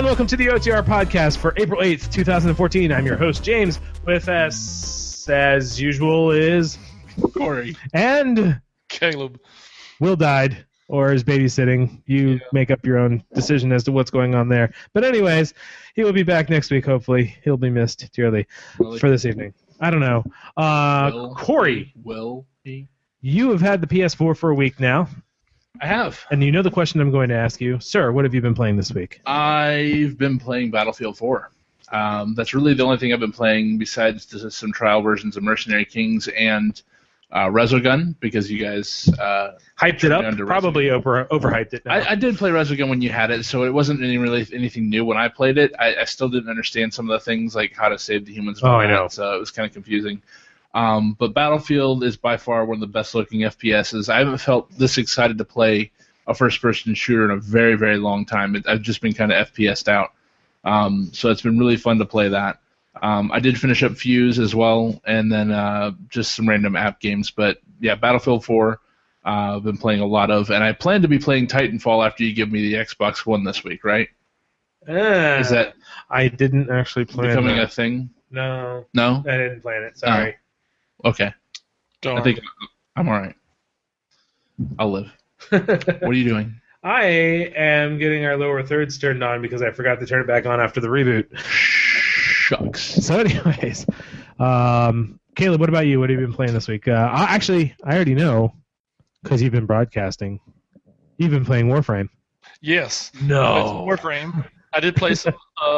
and welcome to the OTR podcast for April 8th, 2014. I'm your host, James, with us, as usual, is Corey. And Caleb. Will died, or is babysitting. You make up your own decision as to what's going on there. But anyways, he will be back next week, hopefully. He'll be missed dearly for this evening. I don't know. Corey. Will he? You have had the PS4 for a week now. I have. And you know the question I'm going to ask you. Sir, what have you been playing this week? I've been playing Battlefield 4. That's really the only thing I've been playing besides some trial versions of Mercenary Kings and Resogun, because you guys hyped it up, probably overhyped it. I did play Resogun when you had it, so it wasn't really anything new when I played it. I still didn't understand some of the things, like how to save the humans. I know. So it was kind of confusing. But Battlefield is by far one of the best-looking FPSs. I haven't felt this excited to play a first-person shooter in a very, very long time. I've just been kind of FPS'd out. So it's been really fun to play that. I did finish up Fuse as well, and then just some random app games. But, yeah, Battlefield 4 I've been playing a lot of. And I plan to be playing Titanfall after you give me the Xbox One this week, right? Is that I didn't actually plan becoming that. a thing? No. No? I didn't plan it. Sorry. Okay. Darn. I think I'm all right. I'll live. What are you doing? I am getting our lower thirds turned on because I forgot to turn it back on after the reboot. Shucks. So anyways, Caleb, what about you? What have you been playing this week? I already know because you've been broadcasting. You've been playing Warframe. Yes. No. Warframe. I did play some.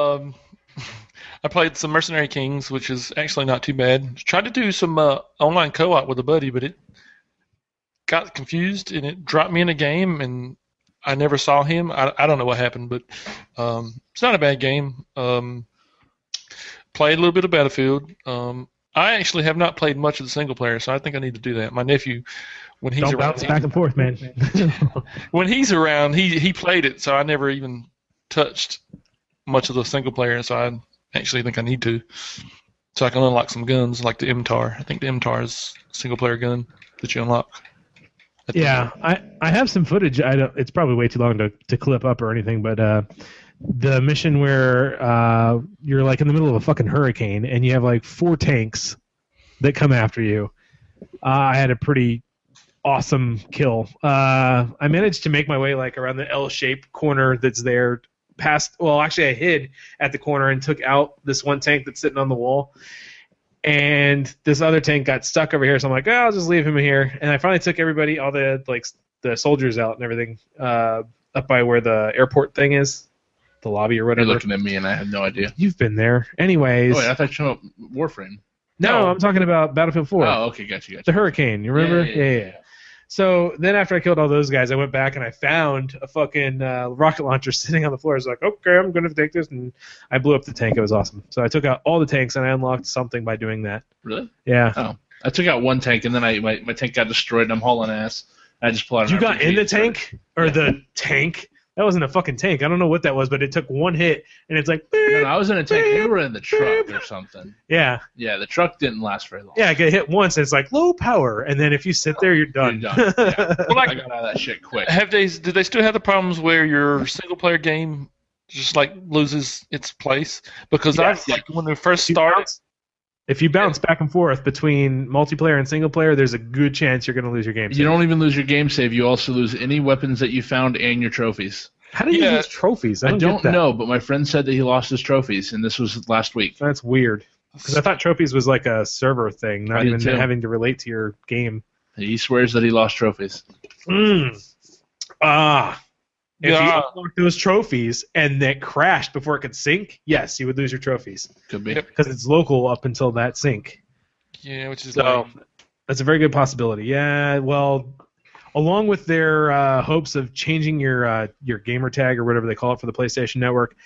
I played some Mercenary Kings, which is actually not too bad. Tried to do some online co-op with a buddy, but it got confused and it dropped me in a game, and I never saw him. I don't know what happened, but it's not a bad game. Played a little bit of Battlefield. I actually have not played much of the single player, so I think I need to do that. My nephew, when he's Don't around, bounce back and forth, man. when he's around, he played it, so I never even touched much of the single player, so I actually think I need to, so I can unlock some guns like the MTAR. I think the MTAR is a single-player gun that you unlock. Yeah, I have some footage. It's probably way too long to clip up or anything, but the mission where you're like in the middle of a fucking hurricane and you have like 4 tanks that come after you. I had a pretty awesome kill. I managed to make my way like around the L-shaped corner that's there. I hid at the corner and took out this one tank that's sitting on the wall, and this other tank got stuck over here. So I'm like, I'll just leave him here. And I finally took everybody, all the soldiers out and everything, up by where the airport thing is, the lobby or whatever. You're looking at me, and I have no idea. You've been there, anyways. Oh, wait, I thought you were Warframe. No, I'm talking about Battlefield 4. Oh, okay, gotcha. The hurricane, you remember? Yeah. So then after I killed all those guys, I went back and I found a fucking rocket launcher sitting on the floor. I was like, okay, I'm going to take this. And I blew up the tank. It was awesome. So I took out all the tanks and I unlocked something by doing that. Really? Yeah. Oh. I took out one tank and then my tank got destroyed and I'm hauling ass. I just pulled out an You got RPG in the tank? Or the tank? That wasn't a fucking tank. I don't know what that was, but it took one hit and it's like... No, I was in a tank. You were in the truck or something. Yeah. Yeah, the truck didn't last very long. Yeah, I get hit once and it's like low power. And then if you sit there, you're done. You're done. Yeah. Well, I got out of that shit quick. Did they still have the problems where your single player game just like loses its place? Because when they first started, if you bounce back and forth between multiplayer and single player, there's a good chance you're going to lose your game save. You don't even lose your game save. You also lose any weapons that you found and your trophies. How do you lose trophies? I don't know, but my friend said that he lost his trophies, and this was last week. That's weird. Because I thought trophies was like a server thing, not even having to relate to your game. He swears that he lost trophies. If you unlocked those trophies and it crashed before it could sync, yes, you would lose your trophies. Could be. Because it's local up until that sync. Yeah, which is that's a very good possibility. Yeah, well, along with their hopes of changing your gamer tag or whatever they call it for the PlayStation Network,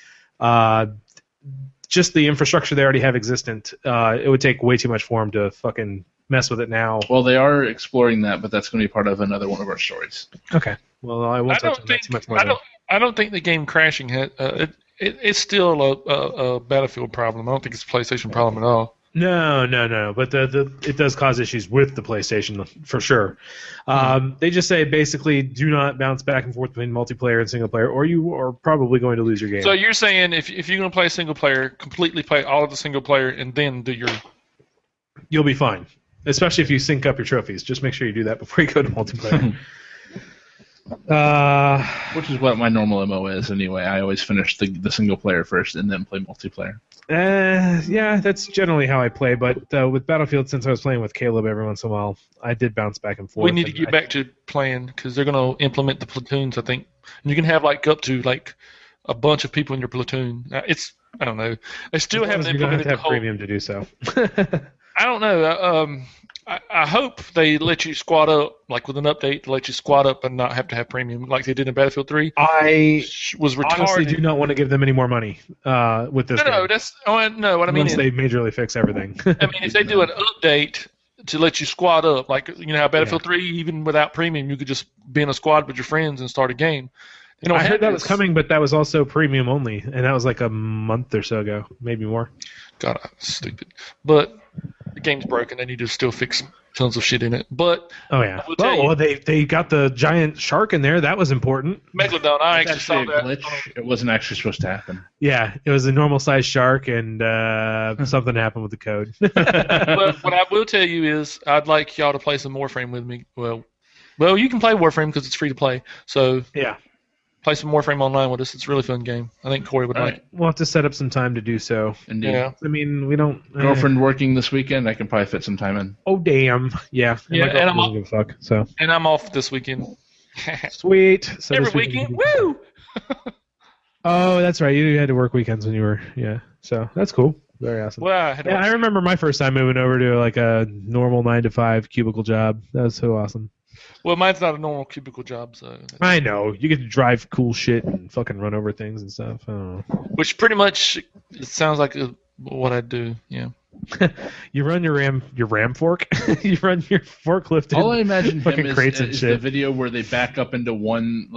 just the infrastructure they already have existent, it would take way too much for them to fucking mess with it now. Well, they are exploring that, but that's going to be part of another one of our stories. Okay. Well, I won't touch on that too much more. I don't think the game crashing it's still a Battlefield problem. I don't think it's a PlayStation problem at all. No. But it does cause issues with the PlayStation for sure. They just say basically do not bounce back and forth between multiplayer and single player, or you are probably going to lose your game. So you're saying if you're going to play single player, completely play all of the single player and then do your... You'll be fine, especially if you sync up your trophies. Just make sure you do that before you go to multiplayer. Which is what my normal MO is anyway. I always finish the single player first and then play multiplayer. Yeah, that's generally how I play. But with Battlefield, since I was playing with Caleb every once in a while, I did bounce back and forth. We need to get back to playing because they're going to implement the platoons, I think. And you can have up to a bunch of people in your platoon. I don't know. They still haven't implemented the whole... premium to do so. I don't know. I hope they let you squad up, with an update, to let you squad up and not have to have premium like they did in Battlefield 3. I was retarded. Honestly do not want to give them any more money with this game. What I mean is they majorly fix everything. I mean, if they do an update to let you squad up, how Battlefield 3, even without premium, you could just be in a squad with your friends and start a game. I heard that was coming, but that was also premium only, and that was a month or so ago, maybe more. God, I'm stupid. But the game's broken. They need to still fix tons of shit in it. But oh yeah, they got the giant shark in there. That was important. Megalodon. I actually saw that. Glitch. It wasn't actually supposed to happen. Yeah, it was a normal sized shark, and something happened with the code. But what I will tell you is, I'd like y'all to play some Warframe with me. Well, you can play Warframe because it's free to play. So yeah. Play some Warframe online with us. It's a really fun game. I think Corey would like it. We'll have to set up some time to do so. Indeed. Yeah. I mean, we don't... Girlfriend working this weekend, I can probably fit some time in. Oh, damn. Yeah. And I'm give a fuck, so. And I'm off this weekend. Sweet. So every weekend? Woo! Oh, that's right. You had to work weekends when you were... Yeah. So, that's cool. Very awesome. Well, I remember my first time moving over to a normal 9-to-5 cubicle job. That was so awesome. Well, mine's not a normal cubicle job, so... I know. You get to drive cool shit and fucking run over things and stuff. I don't know. Which pretty much it sounds like what I do, yeah. You run your ram fork? You run your forklift all I imagine fucking him crates and is shit. the video where they back up into one,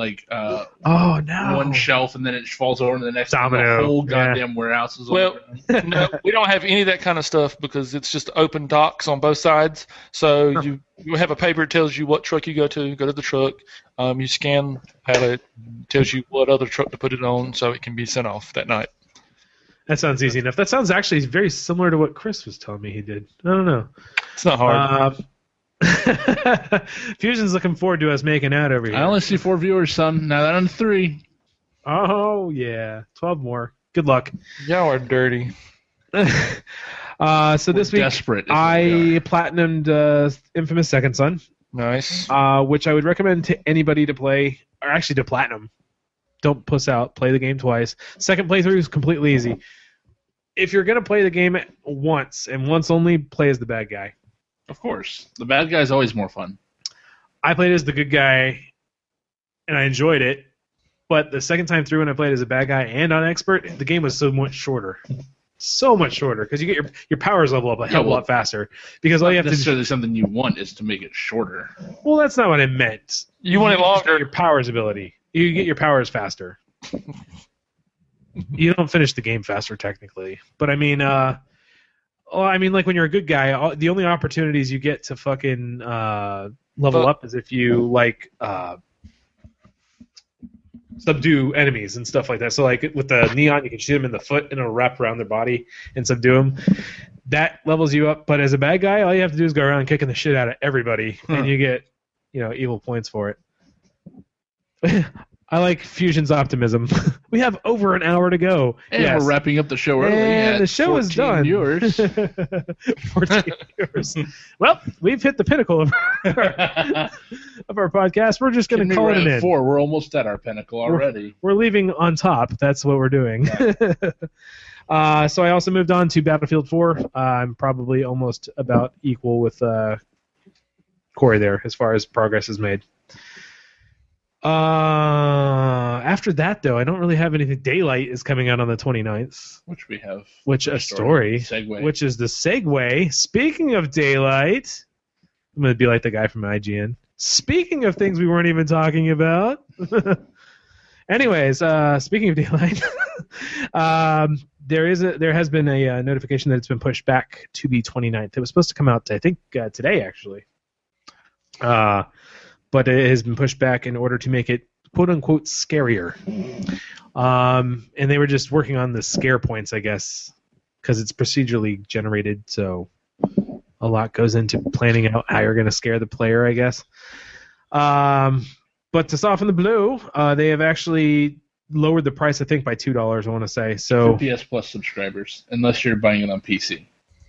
one shelf and then it falls over to the next domino. The whole goddamn warehouse is no, we don't have any of that kind of stuff because it's just open docks on both sides. So you have a paper that tells you what truck you go to the truck. You scan pallet, tells you what other truck to put it on so it can be sent off that night. That sounds easy enough. That sounds actually very similar to what Chris was telling me he did. I don't know. It's not hard. Fusion's looking forward to us making out over here. I only see 4 viewers, son. Now that I'm 3. Oh, yeah. 12 more. Good luck. Y'all are dirty. So this week, desperate I platinumed Infamous Second Son. Nice. Which I would recommend to anybody to play, or actually to platinum. Don't puss out. Play the game twice. Second playthrough is completely easy. If you're going to play the game once, and once only, play as the bad guy. Of course. The bad guy is always more fun. I played as the good guy, and I enjoyed it. But the second time through when I played as a bad guy and on expert, the game was so much shorter. So much shorter, because you get your powers level up a hell of a lot faster. Because all you have to necessarily something you want is to make it shorter. Well, that's not what I meant. You want it longer. Your powers ability. You get your powers faster. You don't finish the game faster, technically. But I mean, like when you're a good guy, the only opportunities you get to fucking level up is if you subdue enemies and stuff like that. So like with the neon, you can shoot them in the foot and it'll wrap around their body and subdue them. That levels you up. But as a bad guy, all you have to do is go around kicking the shit out of everybody, and you get evil points for it. I like Fusion's optimism. We have over an hour to go. And we're wrapping up the show early. And the show is done. Viewers. 14 viewers. Well, we've hit the pinnacle of our podcast. We're just going to call it an end. 4. We're almost at our pinnacle already. We're leaving on top. That's what we're doing. Right. So I also moved on to Battlefield 4. I'm probably almost about equal with Corey there as far as progress is made. After that, though, I don't really have anything. Daylight is coming out on the 29th. Which we have. Which a story. Segue. Which is the segue. Speaking of Daylight, I'm going to be like the guy from IGN. Speaking of things we weren't even talking about. Anyways, speaking of Daylight, there has been a notification that it's been pushed back to the 29th. It was supposed to come out, I think, today actually, but it has been pushed back in order to make it "quote unquote" scarier. And they were just working on the scare points, I guess, because it's procedurally generated, so a lot goes into planning out how you're going to scare the player, I guess. But to soften the blow, they have actually lowered the price, I think, by $2, I want to say. So for PS Plus subscribers, unless you're buying it on PC.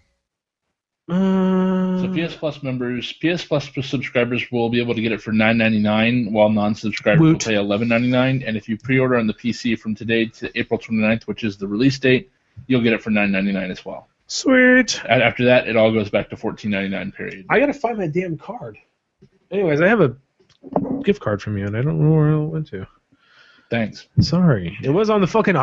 So PS Plus members, PS Plus subscribers will be able to get it for $9.99, while non-subscribers will pay $11.99. And if you pre-order on the PC from today to April 29th, which is the release date, you'll get it for $9.99 as well. Sweet. And after that, it all goes back to $14.99. Period. I gotta find my damn card. Anyways, I have a gift card from you, and I don't know where it went to. Thanks. Sorry. It was on the fucking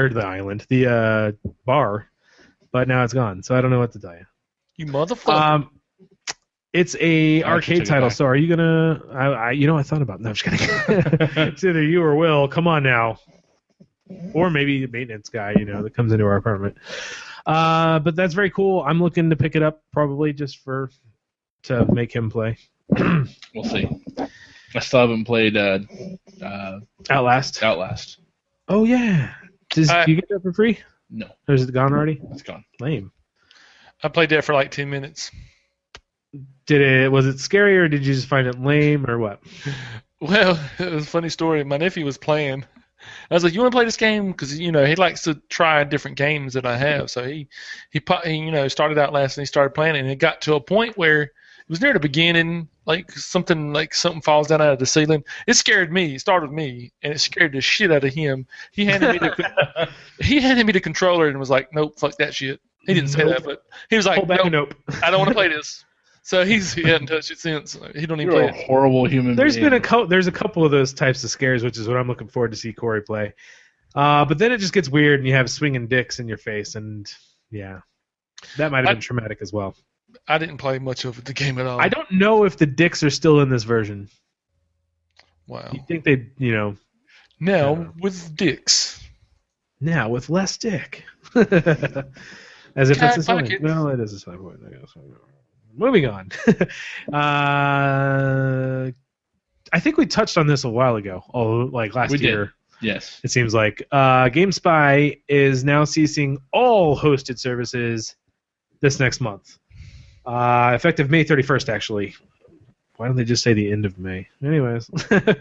the bar, but now it's gone, so I don't know what to tell you. You motherfucker. It's a arcade title, so are you gonna... I thought about it. No, I'm just kidding. It's either you or Will. Come on now. Or maybe the maintenance guy, that comes into our apartment. But that's very cool. I'm looking to pick it up probably just to make him play. We'll see. I still haven't played Outlast. Oh yeah. Do you get that for free? No. Or is it gone already? It's gone. Lame. I played that for like 10 minutes. Was it scary, or did you just find it lame, or what? Well, it was a funny story. My nephew was playing. I was like, "You want to play this game?" Because he likes to try different games that I have. So he started Outlast and he started playing it, and it got to a point where it was near the beginning, like something falls down out of the ceiling. It scared me. It started with me, and it scared the shit out of him. He handed me the controller and was like, "Nope, fuck that shit." He didn't say that, but he was like, "Nope, I don't want to play this." So he hadn't touched it since. He don't even play it. You're a horrible human being. There's a couple of those types of scares, which is what I'm looking forward to see Corey play. But then it just gets weird, and you have swinging dicks in your face, and yeah, that might have been traumatic as well. I didn't play much of the game at all. I don't know if the dicks are still in this version. Wow. You think they, Now with dicks. Now with less dick. As if it's a selling point. Well, it is a selling point, I guess. Moving on. I think we touched on this a while ago. Last year. Did. Yes. It seems like. GameSpy is now ceasing all hosted services this next month. Effective May 31st, actually. Why don't they just say the end of May? Anyways.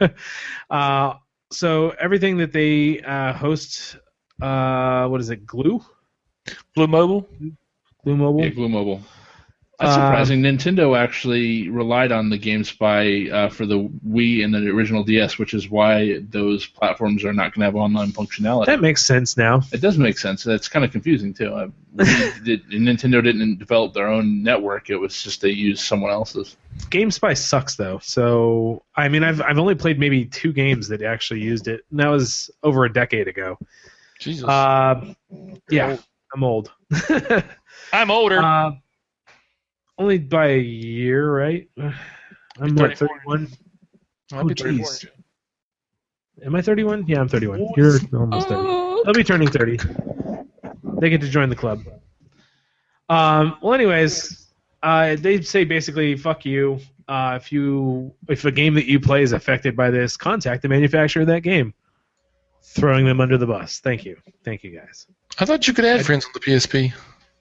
So everything that they host, what is it, Glue? Glue Mobile? Glue Mobile? Yeah, Glue Mobile. That's surprising. Nintendo actually relied on the GameSpy for the Wii and the original DS, which is why those platforms are not going to have online functionality. That makes sense now. It does make sense. It's kind of confusing, too. Nintendo didn't develop their own network. It was just they used someone else's. GameSpy sucks, though. So, I mean, I've only played maybe 2 games that actually used it, and that was over a decade ago. Jesus. Yeah, I'm old. I'm older. Only by a year, right? I'm what, 31? I'll be 34. Am I 31? Yeah, I'm 31. You're almost 30. I'll be turning 30. They get to join the club. Well, anyways, they say basically, fuck you. If a game that you play is affected by this, contact the manufacturer of that game. Throwing them under the bus. Thank you. Thank you, guys. I thought you could add friends on the PSP.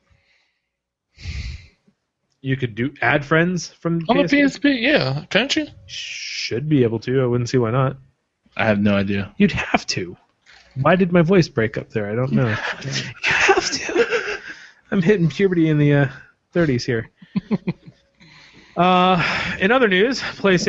You could add friends from on the PSP, yeah, can't you? Should be able to. I wouldn't see why not. I have no idea. You'd have to. Why did my voice break up there? I don't know. You have to. I'm hitting puberty in the 30s here. In other news,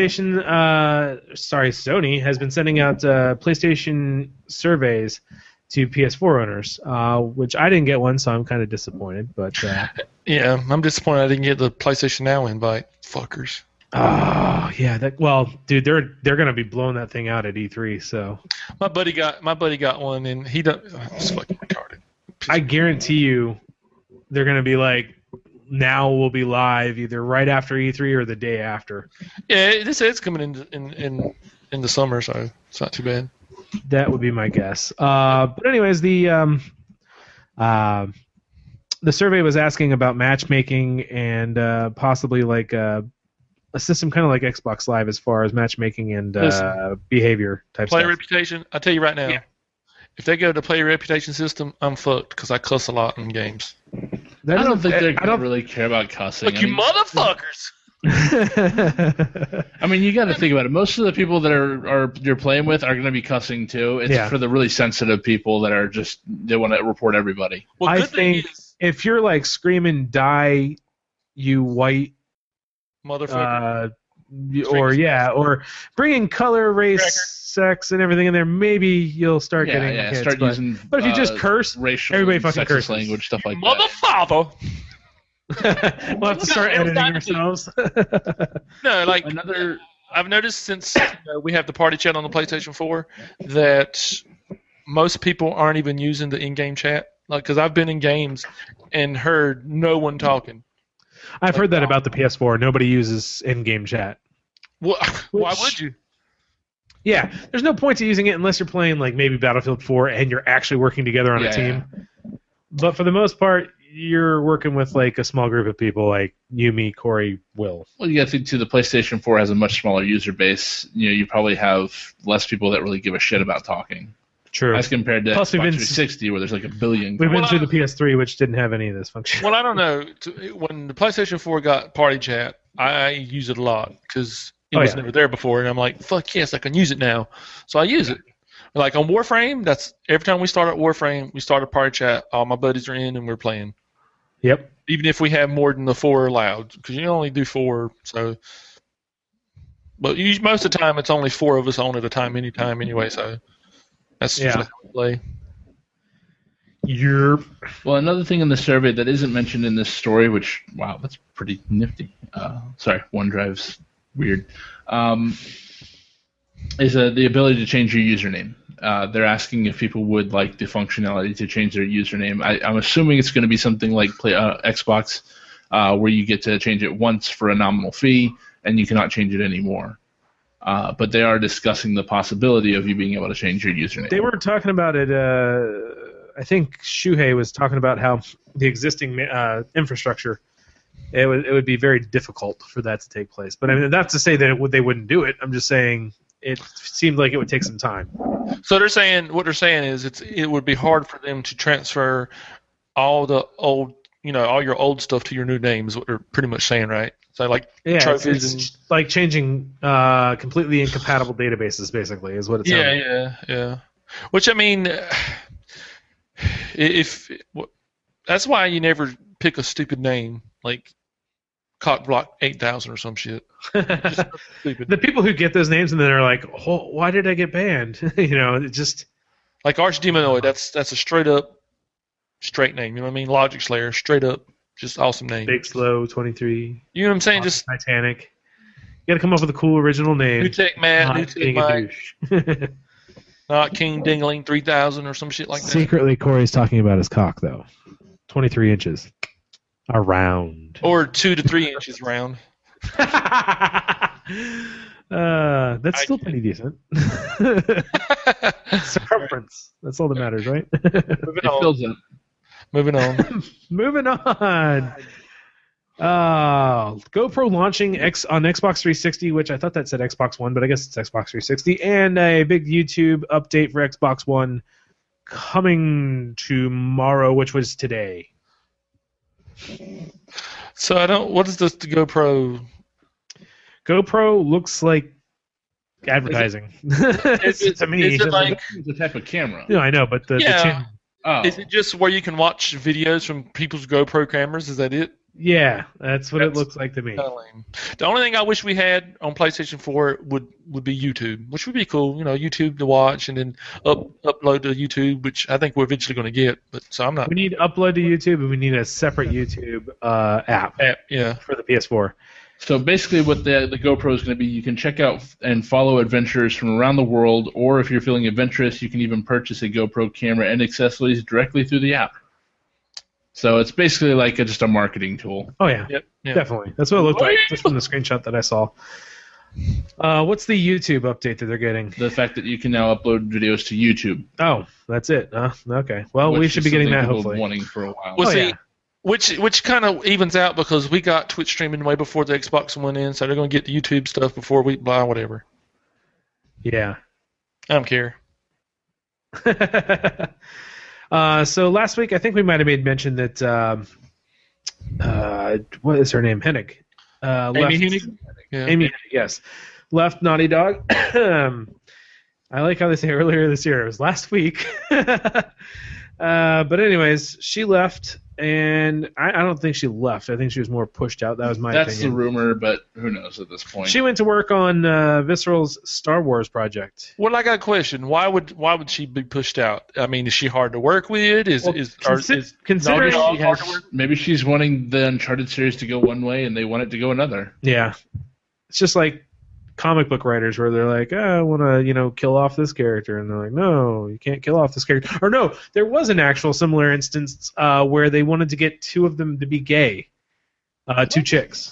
Sony has been sending out PlayStation surveys to PS4 owners, which I didn't get one, so I'm kind of disappointed. But yeah, I'm disappointed I didn't get the PlayStation Now invite. Fuckers. Oh yeah, dude, they're gonna be blowing that thing out at E3. So my buddy got one, and he don't. It's fucking retarded. I guarantee you, they're gonna be like, Now will be live either right after E3 or the day after. Yeah, they say it's coming in the summer, so it's not too bad. That would be my guess. But anyways, the survey was asking about matchmaking and possibly like a system kind of like Xbox Live as far as matchmaking and behavior type Player stuff. reputation. I tell you right now, if they go to player reputation system, I'm fucked because I cuss a lot in games. I don't think they're going to really care about cussing. Look, you motherfuckers! I mean, you got to think about it. Most of the people that you're playing with are going to be cussing too. It's for the really sensitive people that are just they want to report everybody. Well, I think if you're like screaming "Die, you white motherfucker," or bringing color, race, sex, and everything in there, maybe you'll start getting hits. Start using. But if you just curse, racial, everybody fucking curses. Language, stuff like motherfather. We'll have to start editing ourselves. No, like I've noticed since we have the party chat on the PlayStation 4 that most people aren't even using the in-game chat. Like, because I've been in games and heard no one talking. I've heard that about the PS4. Nobody uses in-game chat. Well, why would you? Yeah, there's no point to using it unless you're playing like maybe Battlefield 4 and you're actually working together on a team. Yeah. But for the most part, you're working with like a small group of people like you, me, Corey, Will. Well, you got to think too. The PlayStation 4 has a much smaller user base. You probably have less people that really give a shit about talking. True. As compared to Xbox 360, where there's like a billion. We've been through the PS3, which didn't have any of this function. Well, I don't know. When the PlayStation 4 got party chat, I use it a lot because it was never there before, and I'm like, fuck yes, I can use it now. So I use it. Like on Warframe, that's every time we start at Warframe, we start a party chat. All my buddies are in, and we're playing. Yep. Even if we have more than the 4 allowed, because you only do 4. So, but most of the time, it's only 4 of us on at a time, anytime, anyway. So that's usually how we play. Well, another thing in the survey that isn't mentioned in this story, which that's pretty nifty. Sorry, OneDrive's weird. Is the ability to change your username. They're asking if people would like the functionality to change their username. I'm assuming it's going to be something like Xbox, where you get to change it once for a nominal fee, and you cannot change it anymore. But they are discussing the possibility of you being able to change your username. They were talking about it. I think Shuhei was talking about how the existing infrastructure, it would be very difficult for that to take place. But I mean, not to say that they wouldn't do it. I'm just saying it seemed like it would take some time. So they're saying is it would be hard for them to transfer all the old, all your old stuff to your new name is what they're pretty much saying, right? So like trophies it's like changing completely incompatible databases, basically, is what it sounds like. Yeah. Which I mean, that's why you never pick a stupid name like Cockblock 8000 or some shit. The people who get those names and then are like, oh, why did I get banned? It just like Archdemonic. That's a straight name. You know what I mean? Logic Slayer, straight up, just awesome name. Big Slow 23. You know what I'm saying? Just Titanic. You got to come up with a cool original name. New Tech Matt, New Tech Mike. Not King Dingling 3000 or some shit like that. Secretly, Corey's talking about his cock though. 23 inches. Around. Or 2 to 3 inches round. That's still pretty decent. Circumference. That's all that matters, right? Moving on. Moving on. GoPro launching on Xbox 360, which I thought that said Xbox One, but I guess it's Xbox 360, and a big YouTube update for Xbox One coming tomorrow, which was today. So what is this the GoPro? GoPro looks like advertising to me. Is it like the type of camera? No, I know, but the channel. Oh. Is it just where you can watch videos from people's GoPro cameras? Is that it? Yeah, that's what it looks like to me. The only thing I wish we had on PlayStation 4 would be YouTube, which would be cool. YouTube to watch and then upload to YouTube, which I think we're eventually going to get. But so I'm not. We need upload to YouTube, and we need a separate YouTube app. Yeah, for the PS4. So basically what the GoPro is going to be, you can check out and follow adventures from around the world, or if you're feeling adventurous, you can even purchase a GoPro camera and accessories directly through the app. So it's basically like just a marketing tool. Oh, yeah. Yep. Definitely. That's what it looked like, just from the screenshot that I saw. What's the YouTube update that they're getting? The fact that you can now upload videos to YouTube. Oh, that's it. Okay. Well, we which should is be getting something that people hopefully. wanting for a while. Well, Oh, see, yeah. which kind of evens out because we got Twitch streaming way before the Xbox went in, so they're going to get the YouTube stuff before we buy whatever. Yeah. I don't care. So last week, I think we might have made mention that what is her name? Hennig. Amy Hennig? Yeah. Amy Hennig, yes. Left Naughty Dog. I like how they say earlier this year. It was last week. But anyways, she left, and I don't think she left. I think she was more pushed out. That was my That's opinion. the rumor, but who knows at this point. She went to work on Visceral's Star Wars project. Well, I got a question. Why would she be pushed out? I mean, is she hard to work with? Considering Naughty Dog hard to work? Maybe she's wanting the Uncharted series to go one way, and they want it to go another. Yeah. It's just like comic book writers where they're like, I want to, kill off this character. And they're like, no, you can't kill off this character. Or no, there was an actual similar instance where they wanted to get two of them to be gay. Two chicks.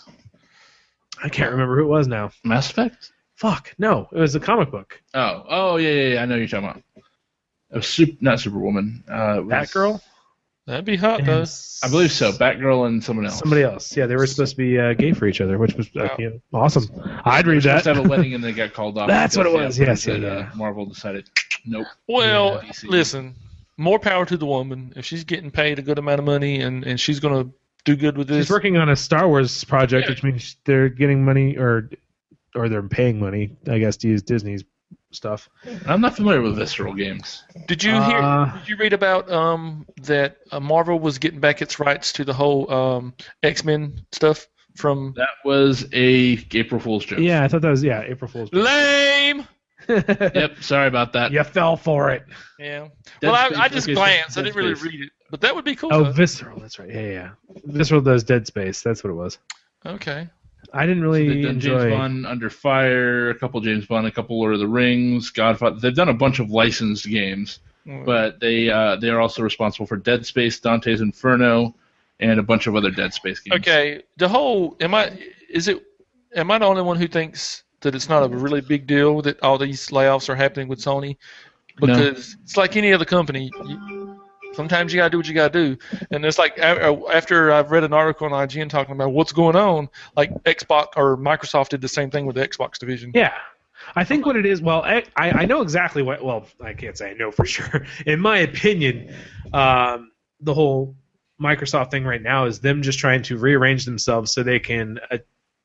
I can't remember who it was now. Mass Effect? Fuck, no. It was a comic book. Oh, yeah. I know what you're talking about. It was not Superwoman. It was Batgirl? That'd be hot, though. I believe so. Batgirl and someone else. Somebody else. Yeah, they were supposed to be gay for each other, which was awesome. I'd read that. Supposed to have a wedding and they got called off. That's what it was. because, Yes, said, yeah. Marvel decided, nope. Well, Yeah, DC. listen, more power to the woman. If she's getting paid a good amount of money and she's going to do good with this. She's working on a Star Wars project, which means they're getting money or they're paying money, I guess, to use Disney's stuff. I'm not familiar with Visceral games. Did you read about that Marvel was getting back its rights to the whole X-Men stuff from? That was a April Fool's joke. Yeah, I thought that was April Fool's. Lame. Yep, sorry about that. You fell for it. Yeah. Dead Well, Space, I just okay, glanced. I Dead didn't really Space. read it, but that would be cool. Oh, though. Visceral. That's right. Yeah. Visceral does Dead Space. That's what it was. Okay. I didn't They've really done enjoy. James Bond Under Fire, a couple James Bond, a couple Lord of the Rings, Godfather. They've done a bunch of licensed games, but they are also responsible for Dead Space, Dante's Inferno, and a bunch of other Dead Space games. Okay. The whole am I the only one who thinks that it's not a really big deal that all these layoffs are happening with Sony? Because it's like any other company. Sometimes you gotta do what you gotta do, and it's like after I've read an article on IGN talking about what's going on, like Xbox or Microsoft did the same thing with the Xbox division. Yeah. I think what it is, well, I know exactly what, well, I can't say I know for sure. In my opinion, the whole Microsoft thing right now is them just trying to rearrange themselves so they can, I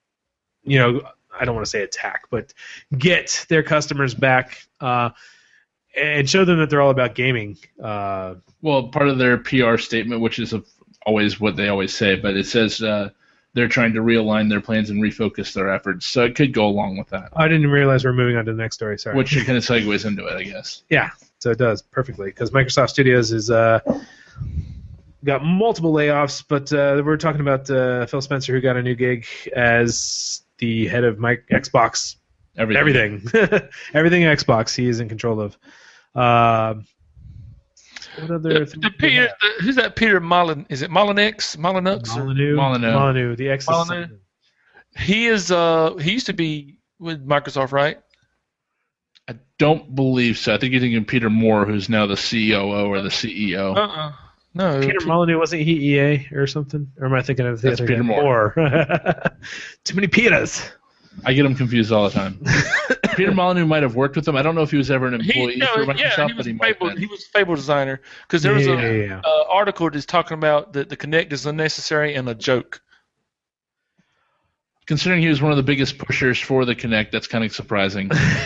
don't want to say attack, but get their customers back and show them that they're all about gaming. Well, part of their PR statement, which is always what they always say, but it says they're trying to realign their plans and refocus their efforts. So it could go along with that. I didn't realize we're moving on to the next story. Sorry. Which kind of segues into it, I guess. Yeah, so it does perfectly because Microsoft Studios is got multiple layoffs, but we're talking about Phil Spencer, who got a new gig as the head of Xbox. Everything. Everything Xbox he is in control of. What other Who's that? Peter Molyneux? Is it Molyneux? Molyneux. The X. Molyneux. He is. He used to be with Microsoft, right? I don't believe so. I think you're thinking Peter Moore, who's now the COO or the CEO. No. Peter Molyneux, wasn't he EA or something? Or am I thinking of the other Peter guy? Moore. Too many Peters. I get him confused all the time. Peter Molyneux might have worked with them. I don't know if he was ever an employee for Microsoft, but he might have been. He was a Fable designer because there was Yeah. an article that's talking about that the Kinect is unnecessary and a joke. Considering he was one of the biggest pushers for the Kinect, that's kind of surprising.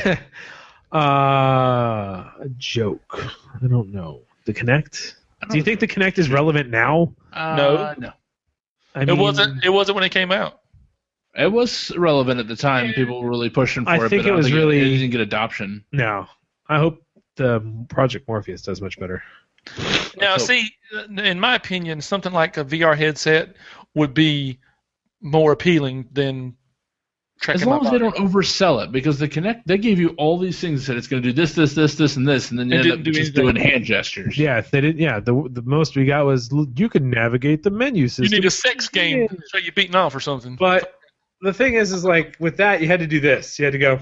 A joke. I don't know. The Kinect? Do you think the Kinect is relevant now? No. I mean, It wasn't when it came out. It was relevant at the time. People were really pushing for it. I think but it was it really. didn't get adoption. No. I hope the Project Morpheus does much better. Now, see, in my opinion, something like a VR headset would be more appealing than tracking As long my as they body. don't oversell it, because the Kinect, they gave you all these things that said it's going to do this, and this, and then you end up didn't do just anything. doing hand gestures. Yeah, they did. Yeah, the most we got was you could navigate the menu system. You need a sex game to show you beating off or something. But the thing is like with that you had to do this. You had to go.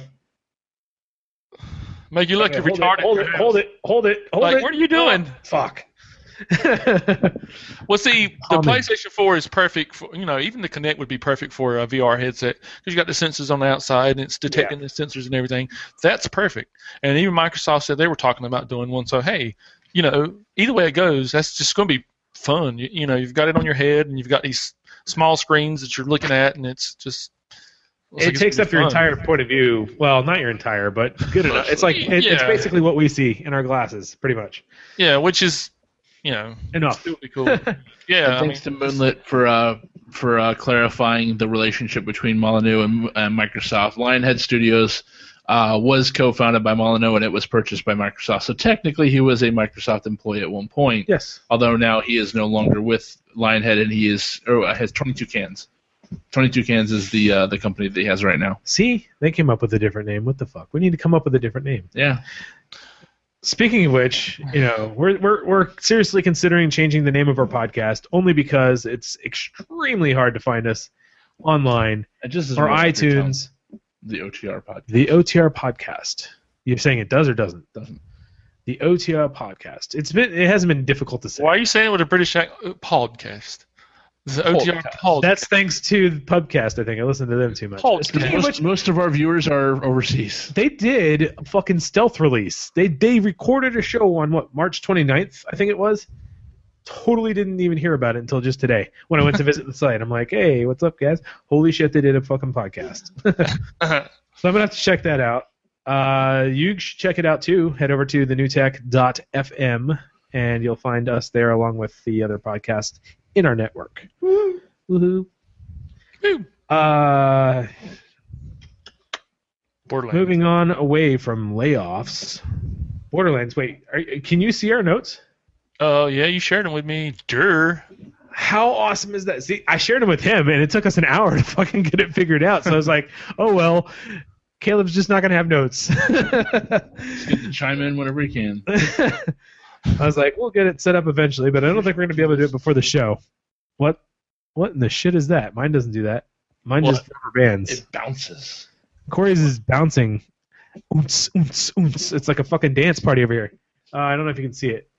Make you look Okay, retarded. hold it. Like, what are you doing? Fuck. Well, see, the Humming. PlayStation 4 is perfect for, even the Kinect would be perfect for a VR headset because you got the sensors on the outside and it's detecting the sensors and everything. That's perfect. And even Microsoft said they were talking about doing one. So, hey, either way it goes, that's just going to be fun. You've got it on your head and you've got these small screens that you're looking at, and it's just. It takes up your entire point of view. Well, not your entire, but good enough. It's like it's basically what we see in our glasses, pretty much. Yeah, which is, enough. Still be cool. Yeah, Thanks to Moonlit for clarifying the relationship between Molyneux and Microsoft. Lionhead Studios was co-founded by Molyneux, and it was purchased by Microsoft. So technically, he was a Microsoft employee at one point. Yes. Although now he is no longer with Lionhead, and he has 22 Cans. 22 Cans is the company that he has right now. See, they came up with a different name. What the fuck? We need to come up with a different name. Yeah. Speaking of which, we're seriously considering changing the name of our podcast only because it's extremely hard to find us online It just or iTunes. The OTR podcast. The OTR podcast. You're saying it does or doesn't? Doesn't. The OTR podcast. It hasn't been difficult to say. Why are you saying it with a British podcast? The OTR podcast. That's thanks to the Pubcast, I think. I listened to them too much. Speaking of which, Most of our viewers are overseas. they did a fucking stealth release. They recorded a show on, March 29th, I think it was? Totally didn't even hear about it until just today when I went to visit the site. I'm like, hey, what's up, guys? Holy shit, they did a fucking podcast. So I'm going to have to check that out. You should check it out, too. Head over to thenewtech.fm, and you'll find us there along with the other podcasts in our network. Woohoo. Borderlands. Moving on away from layoffs. Borderlands, wait, can you see our notes? Oh, yeah, you shared them with me. Durr. How awesome is that? See, I shared them with him, and it took us an hour to fucking get it figured out. So I was like, oh, well, Caleb's just not going to have notes. Just get to chime in whenever he can. I was like, we'll get it set up eventually, but I don't think we're going to be able to do it before the show. What in the shit is that? Mine doesn't do that. Mine just rubber bands. It bounces. Corey's is bouncing. Oons, oons, oons. It's like a fucking dance party over here. I don't know if you can see it.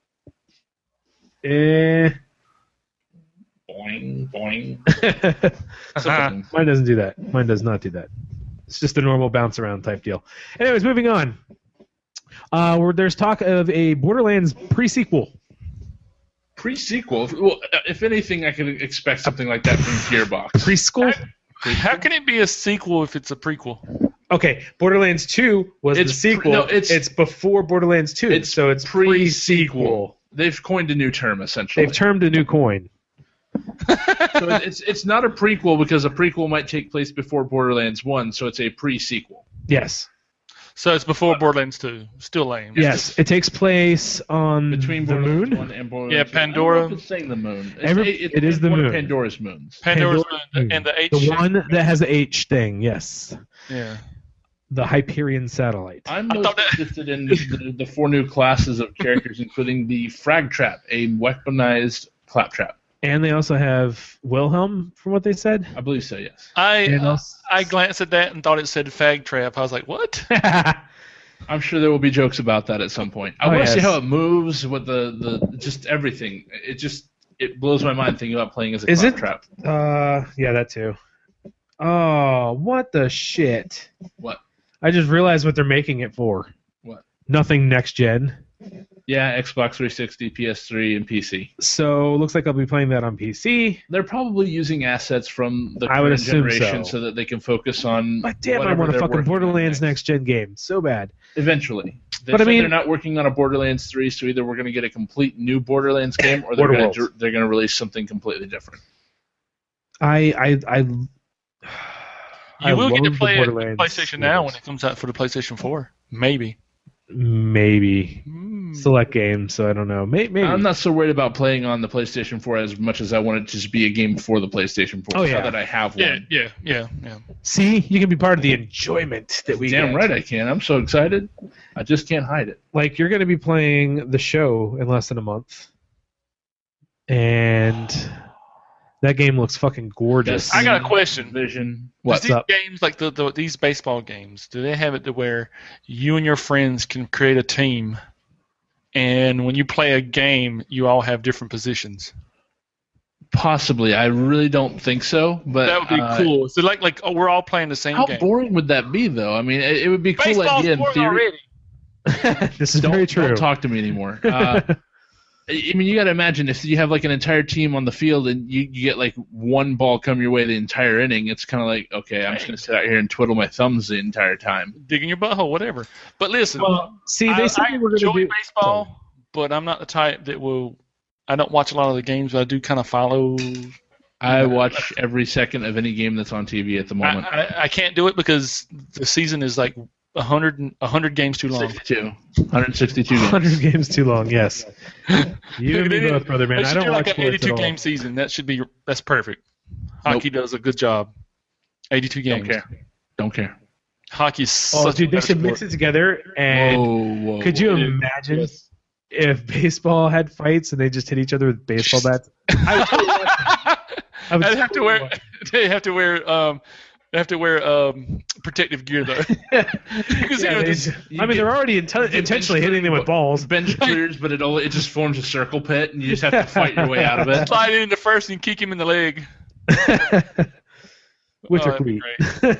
Boing, boing. Something. Mine doesn't do that. Mine does not do that. It's just a normal bounce around type deal. Anyways, moving on. Where there's talk of a Borderlands pre-sequel. Pre-sequel? Well, if anything, I could expect something like that from Gearbox. Preschool? How can it be a sequel if it's a prequel? Okay, Borderlands 2 was the sequel. It's before Borderlands 2, so it's pre-sequel. They've coined a new term, essentially. They've termed a new coin. So it's not a prequel because a prequel might take place before Borderlands 1, so it's a pre-sequel. Yes. So it's before Borderlands 2. Still lame. Yes, it takes place on Between the Borderlands moon. 1 and Borderlands 2. Pandora. I don't know if it's saying the moon. It is the one moon. of Pandora's moons. Pandora's moon and the H. The one that has the H thing, yes. Yeah. The Hyperion satellite. I'm most interested in the 4 new classes of characters, including the Frag Trap, a weaponized claptrap. And they also have Wilhelm, from what they said. I believe so, yes. I glanced at that and thought it said Fag Trap. I was like, what? I'm sure there will be jokes about that at some point. I want to yes. see how it moves, what the just everything. It blows my mind thinking about playing as a claptrap. Yeah, that too. Oh, what the shit. What? I just realized what they're making it for. What? Nothing next gen. Yeah, Xbox 360, PS3, and PC. So looks like I'll be playing that on PC. They're probably using assets from the I would current assume generation so. so that they can focus on. But damn, I whatever want a they're fucking working on Borderlands next gen game so bad. Eventually. But I mean, they're not working on a Borderlands 3, so either we're going to get a complete new Borderlands game, or they're going to release something completely different. You will get to play it on Borderlands PlayStation Now when it comes out for the PlayStation 4. Maybe. Select games, so I don't know. Maybe. I'm not so worried about playing on the PlayStation 4 as much as I want it to just be a game for the PlayStation 4. Oh, yeah. Now that I have one. Yeah. See, you can be part of the enjoyment that we Damn get. right I can. I'm so excited. I just can't hide it. Like, you're going to be playing the show in less than a month. And That game looks fucking gorgeous. Destiny, I got a question. Vision. Does What's these up? games, like these baseball games, do they have it to where you and your friends can create a team, and when you play a game, you all have different positions? Possibly. I really don't think so. But That would be cool. So we're all playing the same How game. boring would that be, though? I mean, it would be a cool Baseball's idea in boring theory. already. This is very true. Don't talk to me anymore. I mean, you got to imagine if you have like an entire team on the field and you get like one ball come your way the entire inning, it's kind of like, okay, I'm just going to sit out here and twiddle my thumbs the entire time. Digging your butthole, whatever. But listen, Well, see, they said I they were going to enjoy do baseball, but I'm not the type that will. I don't watch a lot of the games, but I do kind of follow. I watch every second of any game that's on TV at the moment. I can't do it because the season is like 100 games too long. 162 games. 100 games too long. Yes. You and me both, brother, man. They I should don't do watch like an sports at 82 all. game season. That's perfect. Hockey does a good job. 82 games. Don't care. Hockey is Oh, such dude, a they better should mix sport. it together. And Whoa. could you Dude, imagine yes. if baseball had fights and they just hit each other with baseball bats? I would totally watch that. I would They have to totally wear. watch They have to wear. They have to wear protective gear though. Because Yeah, they're already intentionally hitting them with balls. Bench clears, but it just forms a circle pit, and you just have to fight your way out of it. slide it into first and kick him in the leg. Which are that'd be sweet.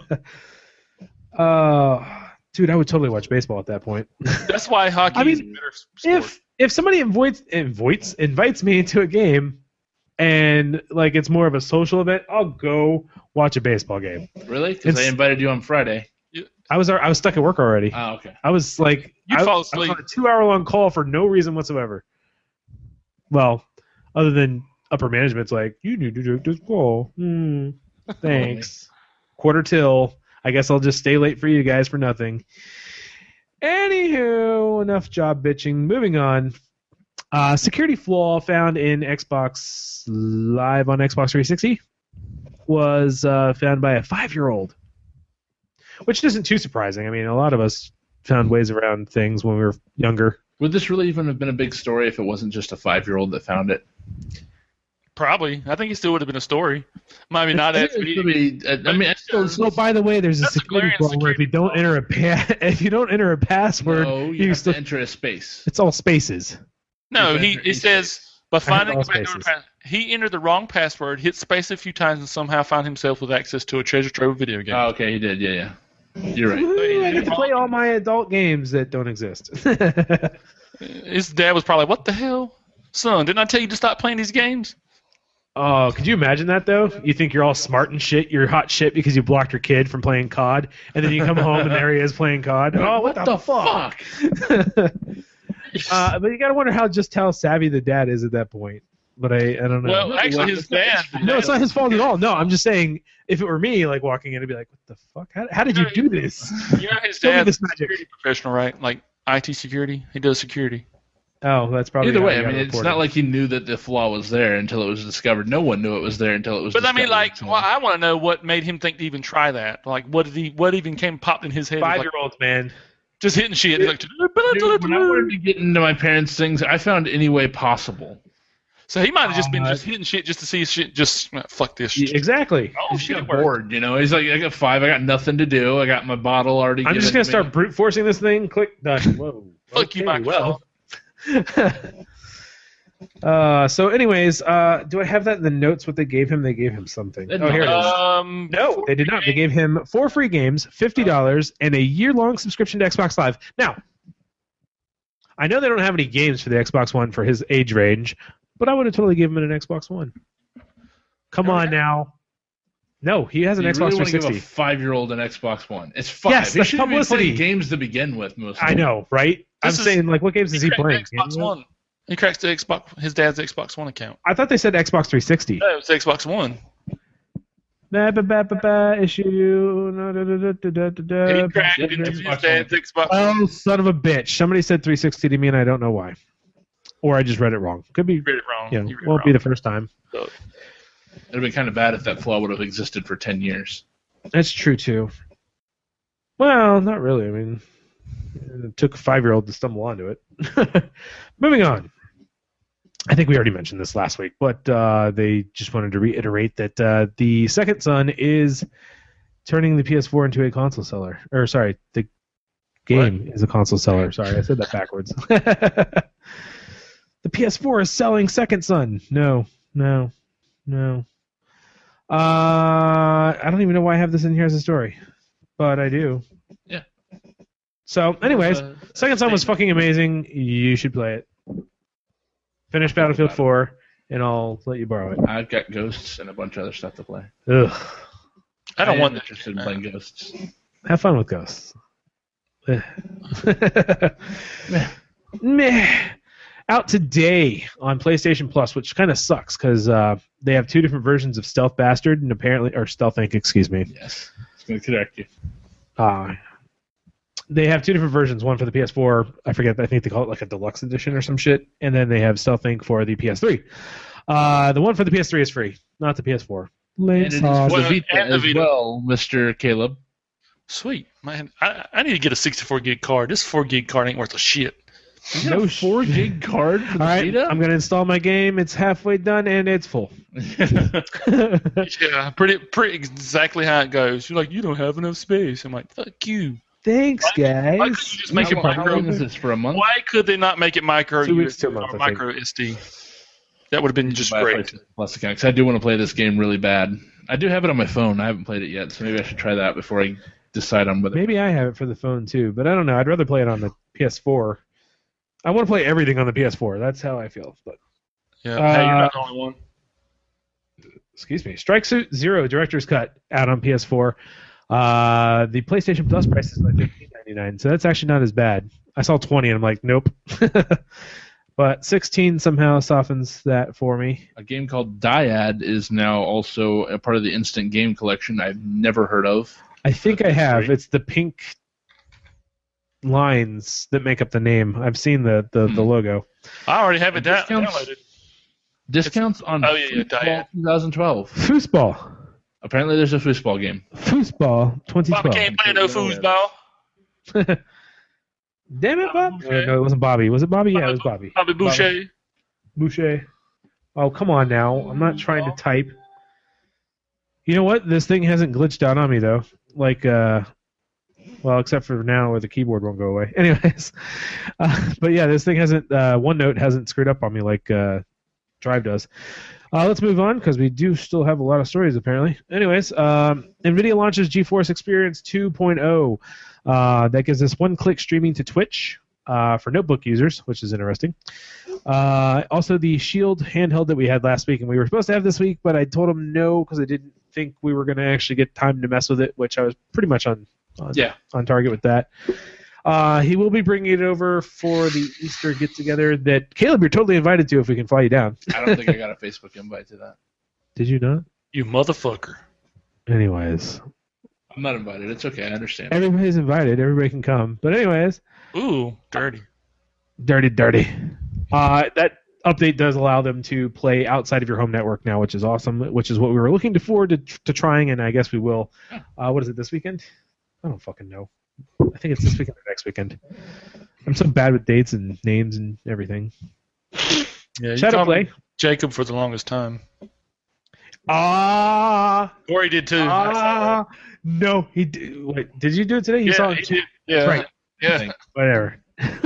Dude, I would totally watch baseball at that point. That's why hockey I mean, is a better sport. If somebody invites me into a game and like it's more of a social event, I'll go watch a baseball game. Really? Because I invited you on Friday. I was stuck at work already. Oh, okay. I was like, You'd I fall was asleep. on a 2-hour-long call for no reason whatsoever. Well, other than upper management's like, you need to take this call. Thanks. Quarter till. I guess I'll just stay late for you guys for nothing. Anywho, enough job bitching. Moving on. Security flaw found in Xbox Live on Xbox 360 was found by a 5-year-old, which isn't too surprising. I mean, a lot of us found ways around things when we were younger. Would this really even have been a big story if it wasn't just a 5-year-old that found it? Probably. I think it still would have been a story. Maybe not as big. Oh, by the way, there's a That's a security glaring flaw where if you don't enter a password, No, you you have still, to enter a space. it's all spaces. No, You he enter says by finding all the backdoor spaces. he entered the wrong password, hit space a few times, and somehow found himself with access to a treasure trove of video game. Oh, okay, he did. Yeah. You're right. Woo, I get to play all my adult games that don't exist. His dad was probably, "What the hell, son? Didn't I tell you to stop playing these games?" Oh, could you imagine that though? You think you're all smart and shit, you're hot shit because you blocked your kid from playing COD, and then you come home and there he is playing COD. Oh, what the fuck? But you gotta wonder how savvy the dad is at that point. But I don't know. Well, actually, his dad. No, it's not his fault at all. No, I'm just saying, if it were me, like walking in, I'd be like, "What the fuck? How did you do this?" You know, his Show me dad's this a magic. security professional, right? Like IT security. He does security. Oh, that's probably Either how way, he I got mean, it's reported. not like he knew that the flaw was there until it was discovered. No one knew it was there until it was But I discovered. mean, like, So- well, I want to know what made him think to even try that. Like, what even popped in his head? Like, 5-year-olds, man. just hitting shit. He's like, Dude, when I wanted to get into my parents' things, I found any way possible. so he might have just been just hitting shit just to see shit. Just fuck this shit. Exactly. Oh He's shit, got it worked. bored, you know. He's like, I got 5, I got nothing to do. I got my bottle already. I'm just given gonna to start me. brute forcing this thing. Click done. Whoa. Fuck you, Okay, Microsoft. So, anyways, do I have that in the notes? What they gave him? They gave him something. They Oh, here it is. No, they did not. They gave him 4 free games, $50, and a year-long subscription to Xbox Live. Now, I know they don't have any games for the Xbox One for his age range, but I would have totally given him an Xbox One. Come on now. No, he has an You Xbox really want to give 360. a 5-year-old an Xbox One? It's 5. Yes, he that's shouldn't be publicity. playing games to begin with. Most. I know, right? I'm This is- saying, like, what games is he cracked playing? the Xbox One. He cracks the Xbox. His dad's Xbox One account. I thought they said Xbox 360. No, it's Xbox One. Issue. He cracked Yep, into his Xbox dad's Xbox. Oh, son of a bitch. Somebody said 360 to me, and I don't know why. Or I just read it wrong. Could be, You read it wrong. you You know, read it won't be wrong. the first time. It'd have been kind of bad if that flaw would have existed for 10 years. That's true, too. Well, not really. I mean, it took a 5-year-old to stumble onto it. Moving on. I think we already mentioned this last week, but they just wanted to reiterate that the Second Son is turning the PS4 into a console seller. Or, sorry, the game is a console seller. Sorry, I said that backwards. The PS4 is selling Second Son. No. I don't even know why I have this in here as a story, but I do. Yeah. So, anyways, Second Son was fucking amazing. You should play it. Finish Battlefield 4, and I'll let you borrow it. I've got Ghosts and a bunch of other stuff to play. Ugh. I don't want interested in playing Ghosts. Have fun with Ghosts. Meh. Out today on PlayStation Plus, which kind of sucks because they have two different versions of Stealth Bastard and apparently, or Stealth Inc. Excuse me. Yes, it's going to correct you. They have two different versions. One for the PS4. I forget. I think they call it like a deluxe edition or some shit. And then they have Stealth Inc. for the PS3. The one for the PS3 is free, not the PS4. And it is for the Vita as well, Mr. Caleb. Sweet, man. I need to get a 64 gig card. This 4 gig card ain't worth a shit. No 4 gig card for the All right, Vita? I'm going to install my game. It's halfway done, and it's full. Yeah, pretty exactly how it goes. You're like, you don't have enough space. I'm like, fuck you. Thanks, guys. Why couldn't you just make it How long micro? is this, for a month? Why could they not make it micro 2 weeks USB to a month, or I think. micro SD? That would have been just Buy a great. PlayStation Plus account, 'cause I do want to play this game really bad. I do have it on my phone. I haven't played it yet, so maybe I should try that before I decide on whether. Maybe I have it for the phone too, but I don't know. I'd rather play it on the PS4. I want to play everything on the PS4. That's how I feel. But Yeah, hey, you're not the only one. excuse me. Strike Suit Zero Director's Cut out on PS4. The PlayStation Plus price is like $15.99, so that's actually not as bad. I saw 20 and I'm like, nope. But 16 somehow softens that for me. A game called Dyad is now also a part of the Instant Game Collection I've never heard of. I think I have. Three. It's the pink lines that make up the name. I've seen the logo. I already have it Discounts? downloaded. Discounts on Dyad. Foosball 2012. Foosball. Apparently there's a foosball game. Foosball Bobby 2012. can't play no foosball. Damn it, Bob. Boucher. No, it wasn't Bobby. Was it Bobby? Yeah, it was Bobby. Bobby Boucher. Boucher. Oh, come on now. I'm not trying to type. You know what? This thing hasn't glitched out on me, though. Like, well, except for now where the keyboard won't go away. Anyways. But yeah, this thing hasn't, OneNote hasn't screwed up on me like Drive does. Let's move on because we do still have a lot of stories, apparently. Anyways, NVIDIA launches GeForce Experience 2.0. That gives us one-click streaming to Twitch for notebook users, which is interesting. Also, the Shield handheld that we had last week and we were supposed to have this week, but I told him no because I didn't think we were going to actually get time to mess with it, which I was pretty much on target with that. He will be bringing it over for the Easter get-together that, Caleb, you're totally invited to if we can fly you down. I don't think I got a Facebook invite to that. Did you not? You motherfucker. Anyways. I'm not invited. It's okay. I understand. Everybody's invited. Everybody can come. But anyways. Ooh, dirty. Dirty. That update does allow them to play outside of your home network now, which is awesome, which is what we were looking forward to trying, and I guess we will. What is it, this weekend? I don't fucking know. I think it's this weekend or next weekend. I'm so bad with dates and names and everything. Yeah, Shadow Play. Jacob for the longest time. Corey did too. No, he did. Wait, did you do it today? You saw it too. Yeah. Right. Yeah. Whatever.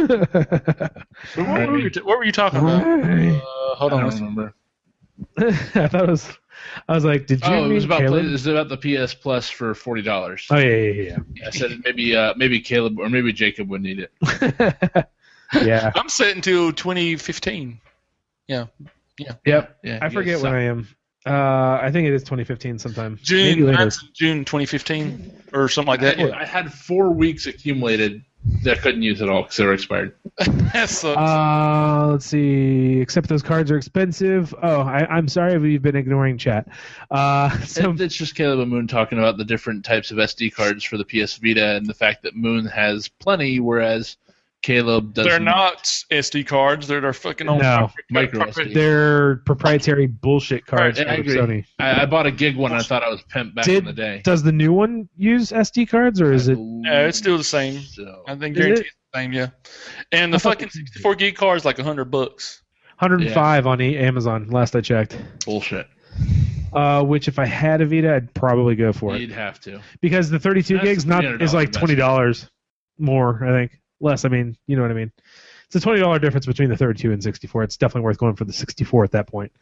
What were you talking about? Hold on. I don't remember. I thought it was. I was like, did you? Oh, it was about Caleb? it was about the PS Plus for $40. Oh yeah. I said maybe Caleb or maybe Jacob would need it. Yeah. I'm set until 2015. Yeah. Yep. Yeah, I you forget guys when suck. I am. I think it is 2015 sometime. Maybe June later. 2015 or something like that. I had 4 weeks accumulated that I couldn't use at all because they were expired. That sucks. Let's see. Except those cards are expensive. Oh, I'm sorry if you've been ignoring chat. So It's just Caleb and Moon talking about the different types of SD cards for the PS Vita and the fact that Moon has plenty, whereas Caleb doesn't. They're not SD cards. They're their fucking own No. Micro SD. they're proprietary bullshit cards Right, I from agree. Sony. I bought a gig one and I thought I was pimped back in the day. Does the new one use SD cards or is it? Yeah, it's still the same. So. I think Is guaranteed it? the same. Yeah. And the I thought fucking 64 gig card is like $100. 105 on Amazon last I checked. Bullshit. Which if I had a Vita, I'd probably go for it. You'd have to. Because the 32 gigs is like $20 more, I think. Less, I mean, you know what I mean. It's a $20 difference between the 32 and 64. It's definitely worth going for the 64 at that point.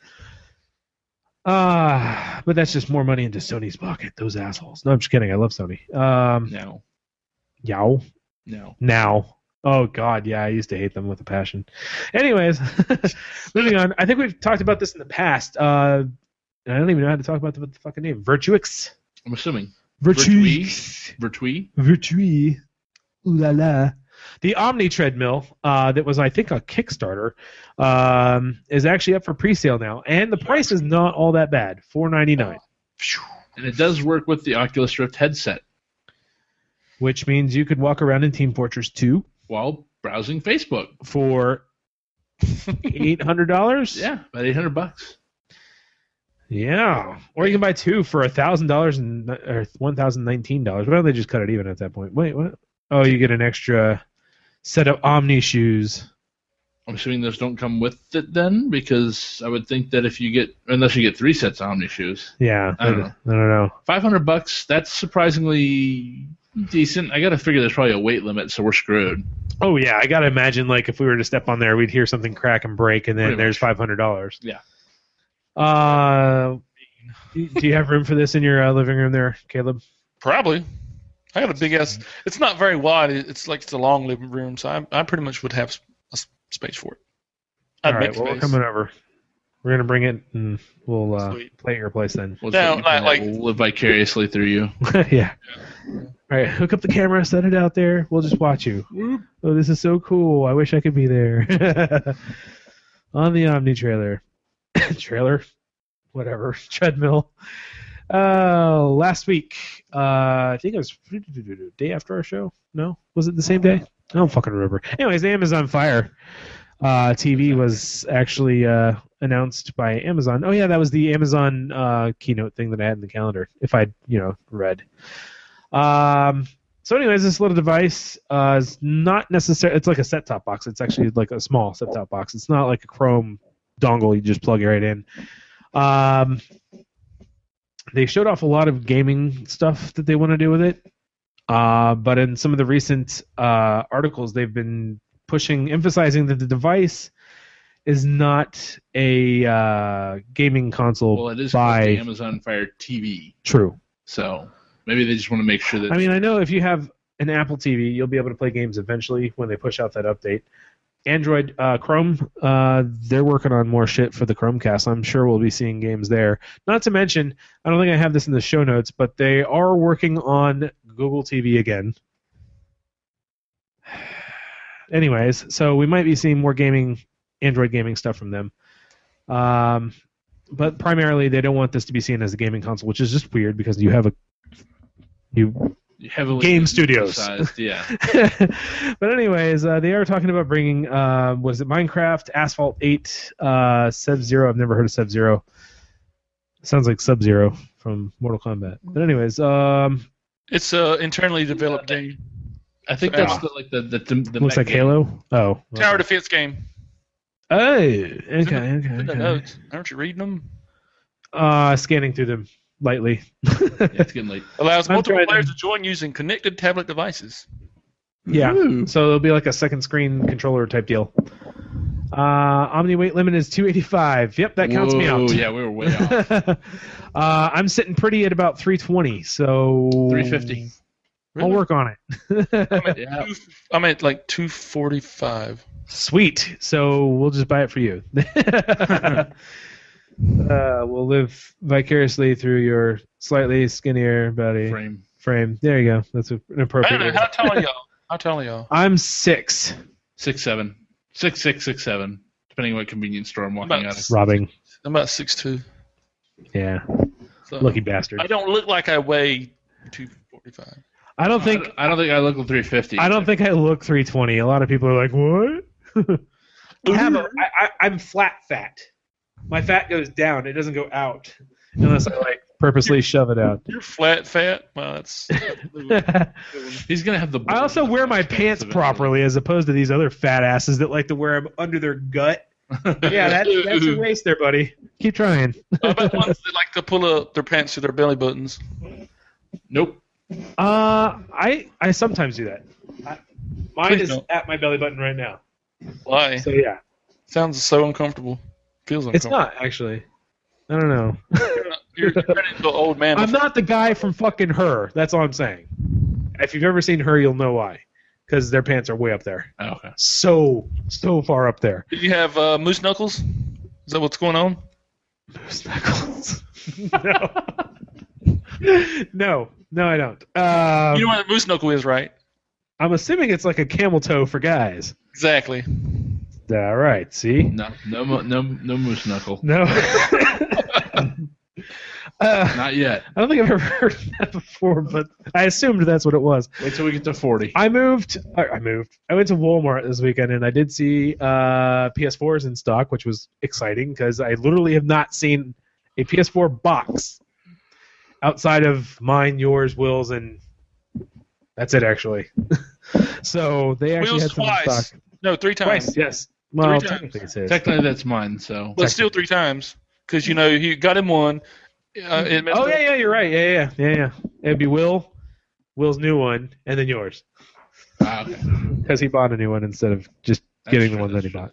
But that's just more money into Sony's pocket. Those assholes. No, I'm just kidding. I love Sony. No. Yow. No. Now. Oh, God, yeah, I used to hate them with a passion. Anyways, moving on. I think we've talked about this in the past. I don't even know how to talk about the fucking name. Virtuix? I'm assuming. Virtuix. Virtui. Ooh la la. The Omni treadmill, that was, I think, a Kickstarter, is actually up for pre-sale now. And the price is not all that bad. $4.99. And it does work with the Oculus Rift headset. Which means you could walk around in Team Fortress 2. While browsing Facebook. For $800? Yeah, about $800. Yeah. Or you can buy two for $1,000 or $1,019. Why don't they just cut it even at that point? Wait, what? Oh, you get an extra set of Omni shoes. I'm assuming those don't come with it then, because I would think that if you get, unless you get 3 sets of Omni shoes. Yeah, I don't know. $500, that's surprisingly decent. I got to figure there's probably a weight limit, so we're screwed. Oh yeah, I got to imagine like if we were to step on there, we'd hear something crack and break, and then there's $500. Yeah. Do you have room for this in your living room there, Caleb? Probably. I got a big ass. It's not very wide. It's a long living room, so I pretty much would have space for it. All right, well, we're coming over. We're gonna bring it, and we'll play at your place then. We'll live vicariously through you. Yeah. All right, hook up the camera, set it out there. We'll just watch you. Oh, this is so cool. I wish I could be there. On the Omni trailer. Whatever. Treadmill. Last week, I think it was day after our show. No? Was it the same day? I don't fucking remember. Anyways, the Amazon Fire TV was actually announced by Amazon. Oh, yeah, that was the Amazon keynote thing that I had in the calendar, if I'd, read. So anyways, this little device is not necessarily, it's like a set-top box. It's actually like a small set-top box. It's not like a Chrome dongle. You just plug it right in. They showed off a lot of gaming stuff that they want to do with it. But in some of the recent articles, they've been emphasizing that the device is not a gaming console. Well, it is called the Amazon Fire TV. True. So maybe they just want to make sure that. I mean, I know if you have an Apple TV, you'll be able to play games eventually when they push out that update. Android, Chrome, they're working on more shit for the Chromecast. I'm sure we'll be seeing games there. Not to mention, I don't think I have this in the show notes, but they are working on Google TV again. Anyways, so we might be seeing more Android gaming stuff from them. But primarily, they don't want this to be seen as a gaming console, which is just weird because you have heavily game studios. Yeah. But anyways, they are talking about bringing, Minecraft, Asphalt 8, Sub-Zero. I've never heard of Sub-Zero. Sounds like Sub-Zero from Mortal Kombat. But anyways, it's an internally developed game. I think that's the looks like game. Halo. Oh, tower defense game. Oh, okay. The notes. Aren't you reading them? Scanning through them lightly. It's getting late. Allows multiple players to join using connected tablet devices. Yeah, so it'll be like a second screen controller type deal. Omni weight limit is 285. Yep, that counts me out. Yeah, we were way off. I'm sitting pretty at about 320, so 350. I'll work on it. I'm at like 245. Sweet. So we'll just buy it for you. We'll live vicariously through your slightly skinnier body. Frame. There you go. That's an appropriate. I don't know. How tall are y'all? I'm 6'6". 6'7". 6'6", 6'7", depending on what convenience store I'm walking out of. Robbing. I'm about 6'2". Yeah. So lucky bastard. I don't look like I weigh 245. I don't think I look like 350. I don't think I look 320. A lot of people are like, what? I'm flat fat. My fat goes down. It doesn't go out unless I purposely shove it out. You're flat fat? Well, that's he's gonna have the. I also wear my pants properly as opposed to these other fat asses that like to wear them under their gut Yeah, that's a waste there, buddy. Keep trying. How about ones that like to pull up their pants to their belly buttons? Nope. I sometimes do that. Mine Please is don't. at my belly button right now. Why? So yeah, Sounds so uncomfortable. Feels it's uncomfortable. not actually. I don't know. You're turning into an old man. I'm not the guy from fucking Her. That's all I'm saying. If you've ever seen Her, you'll know why. Because their pants are way up there. Oh, okay. So far up there. Do you have moose knuckles? Is that what's going on? Moose knuckles. No, I don't. You know what a moose knuckle is, right? I'm assuming it's like a camel toe for guys. Exactly. All right. See? No moose knuckle. No. Not yet. I don't think I've ever heard that before, but I assumed that's what it was. Wait till we get to 40. I went to Walmart this weekend, and I did see PS4s in stock, which was exciting because I literally have not seen a PS4 box outside of mine, yours, Will's, and that's it, actually. So they actually Will's had some in twice. stock. No, 3 times. Twice, yes. Well, 3 times. technically it's his. Technically, that's mine. So But still 3 times. Because, you know, he got him one. It messed Oh, up. yeah, you're right. Yeah. It'd be Will's new one, and then yours. okay. Because he bought a new one instead of just getting the one that he bought.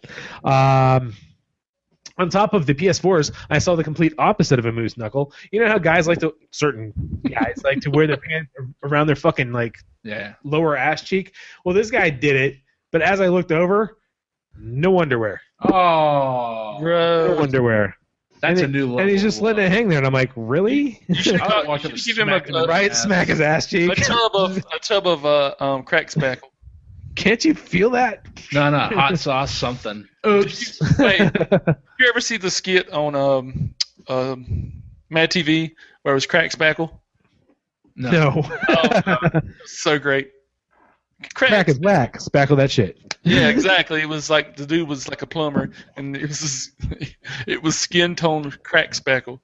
On top of the PS4s, I saw the complete opposite of a moose knuckle. You know how certain guys like to wear their pants around their fucking Yeah. lower ass cheek? Well, this guy did it, but as I looked over, no underwear. Oh. No underwear. That's and a new level. And he's just letting it hang there, and I'm like, really? You should, I would watch you him should give him smack him in the Right? ass. Smack his ass cheek. a tub of crack spackle. Can't you feel that? No, hot sauce something. Oops. Wait, you ever see the skit on Mad TV where it was crack spackle? No. Oh, so great. Crack is whack. Spackle that shit. Yeah, exactly. It was like the dude was like a plumber, and it was skin tone crack spackle.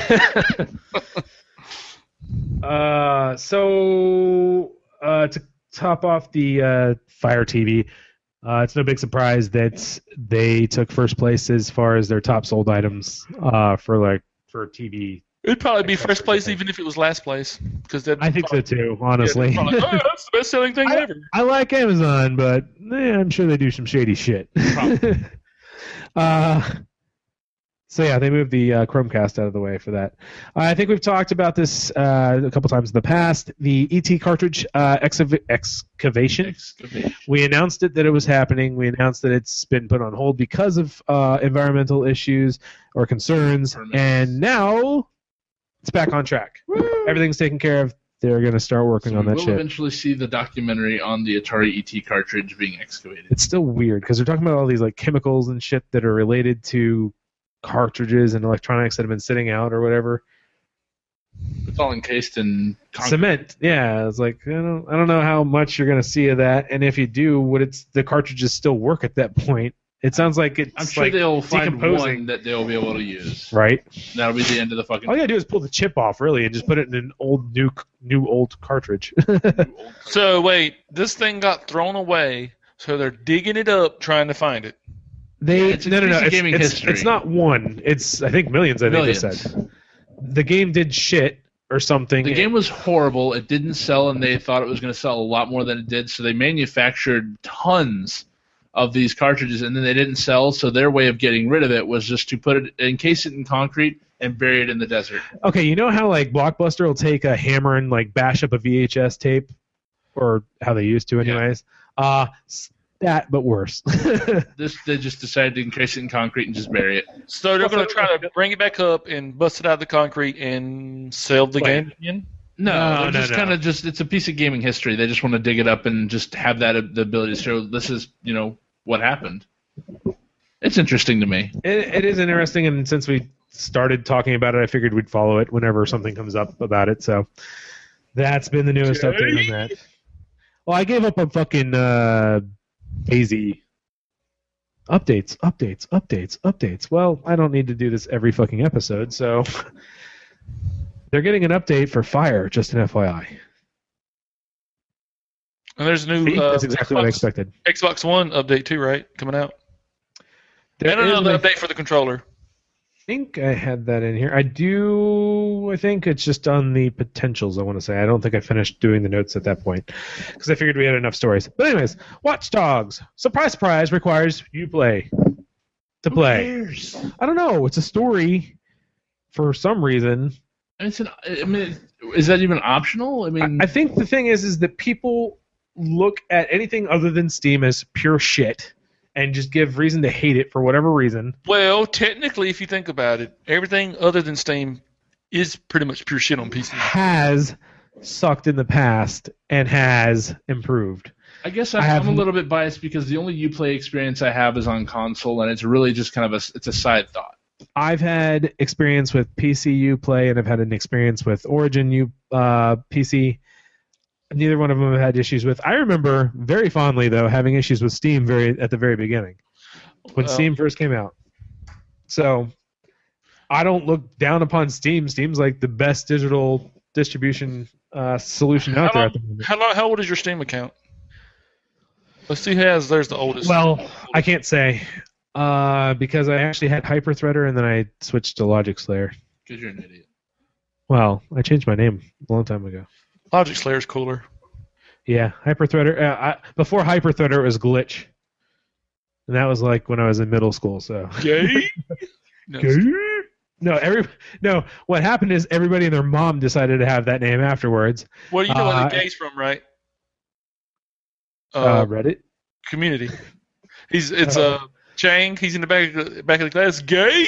To top off the Fire TV, it's no big surprise that they took first place as far as their top sold items for TV. It'd probably be first place even if it was last place, because I think so too, honestly. oh, that's the best selling thing ever. I like Amazon, but I'm sure they do some shady shit. So yeah, they moved the Chromecast out of the way for that. I think we've talked about this a couple times in the past. The ET cartridge excavation. We announced that it was happening. We announced that it's been put on hold because of environmental issues or concerns, and now it's back on track. Woo! Everything's taken care of. They're going to start working on that we'll shit. eventually see the documentary on the Atari ET cartridge being excavated. It's still weird because they're talking about all these chemicals and shit that are related to cartridges and electronics that have been sitting out or whatever. It's all encased in concrete. Cement. Yeah, it's like I don't know how much you're going to see of that, and if you do, would the cartridges still work at that point? It sounds like it's I'm sure they'll find decomposing. one that they'll be able to use. Right. That'll be the end of the fucking. All you gotta do is pull the chip off, really, and just put it in an old old cartridge. So wait, this thing got thrown away, so they're digging it up trying to find it. It's a piece of gaming history. It's not one. It's I think millions. I think they said the game did shit or something. The game was horrible. It didn't sell, and they thought it was going to sell a lot more than it did. So they manufactured tons of these cartridges, and then they didn't sell. So their way of getting rid of it was just to encase it in concrete and bury it in the desert. Okay, you know how Blockbuster will take a hammer and bash up a VHS tape, or how they used to, anyways. Yeah. That, but worse. They just decided to encase it in concrete and just bury it. So they're going to try to bring it back up and bust it out of the concrete and sell the game again? No, kind of just it's a piece of gaming history. They just want to dig it up and just have the ability to show this is what happened. It's interesting to me. It is interesting, and since we started talking about it, I figured we'd follow it whenever something comes up about it. So that's been the newest update on that. Well, I gave up on fucking Daisy. Updates. Well, I don't need to do this every fucking episode, so they're getting an update for Fire, just an FYI. And there's a new that's exactly what I expected. Xbox One update too, right? Coming out. And another update for the controller. I think I had that in here. I think it's just on the potentials, I want to say. I don't think I finished doing the notes at that point because I figured we had enough stories. But anyways, Watch Dogs. Surprise, surprise, requires you play. To play. Who cares? I don't know. It's a story for some reason. Is that even optional? I think the thing is that people look at anything other than Steam as pure shit and just give reason to hate it for whatever reason. Well, technically, if you think about it, everything other than Steam is pretty much pure shit on PC. Has sucked in the past and has improved. I guess I'm a little bit biased because the only Uplay experience I have is on console, and it's really just kind of it's a side thought. I've had experience with PC Uplay, and I've had an experience with Origin PC. Neither one of them have had issues with. I remember very fondly, though, having issues with Steam at the very beginning when Steam first came out. So I don't look down upon Steam. Steam's like the best digital distribution solution out there at the moment. How old is your Steam account? Let's see who has. There's the oldest. Well, I can't say because I actually had HyperThreader and then I switched to Logic Slayer. Because you're an idiot. Well, I changed my name a long time ago. Logic Slayer's cooler. Yeah, HyperThreader. Before HyperThreader, it was Glitch, and that was like when I was in middle school. So. Gay. No. What happened is everybody and their mom decided to have that name afterwards. Well, you know where the gay's from, right? Reddit community. It's Chang. He's in the back of the class. Gay.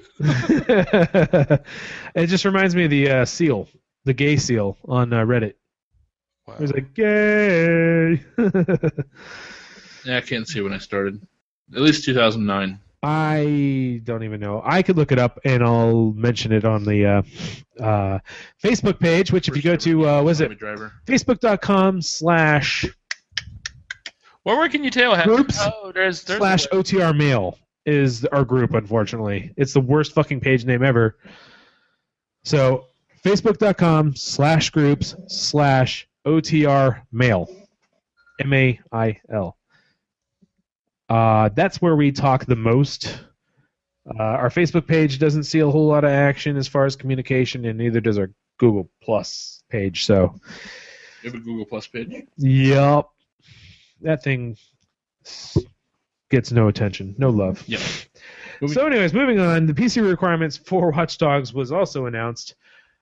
It just reminds me of the seal, the gay seal on Reddit. Wow. It was like gay. Yeah, I can't see when I started. At least 2009. I don't even know. I could look it up and I'll mention it on the Facebook page. Which, if you go to, Facebook.com/ where can you tell? Groups there's / OTR Mail is our group, unfortunately. It's the worst fucking page name ever. So, Facebook.com /groups / OTR Mail. MAIL. That's where we talk the most. Our Facebook page doesn't see a whole lot of action as far as communication, and neither does our Google Plus page. So, you have a Google Plus page? Yep. That thing gets no attention, no love. Yep. So, anyways, moving on. The PC requirements for Watch Dogs was also announced.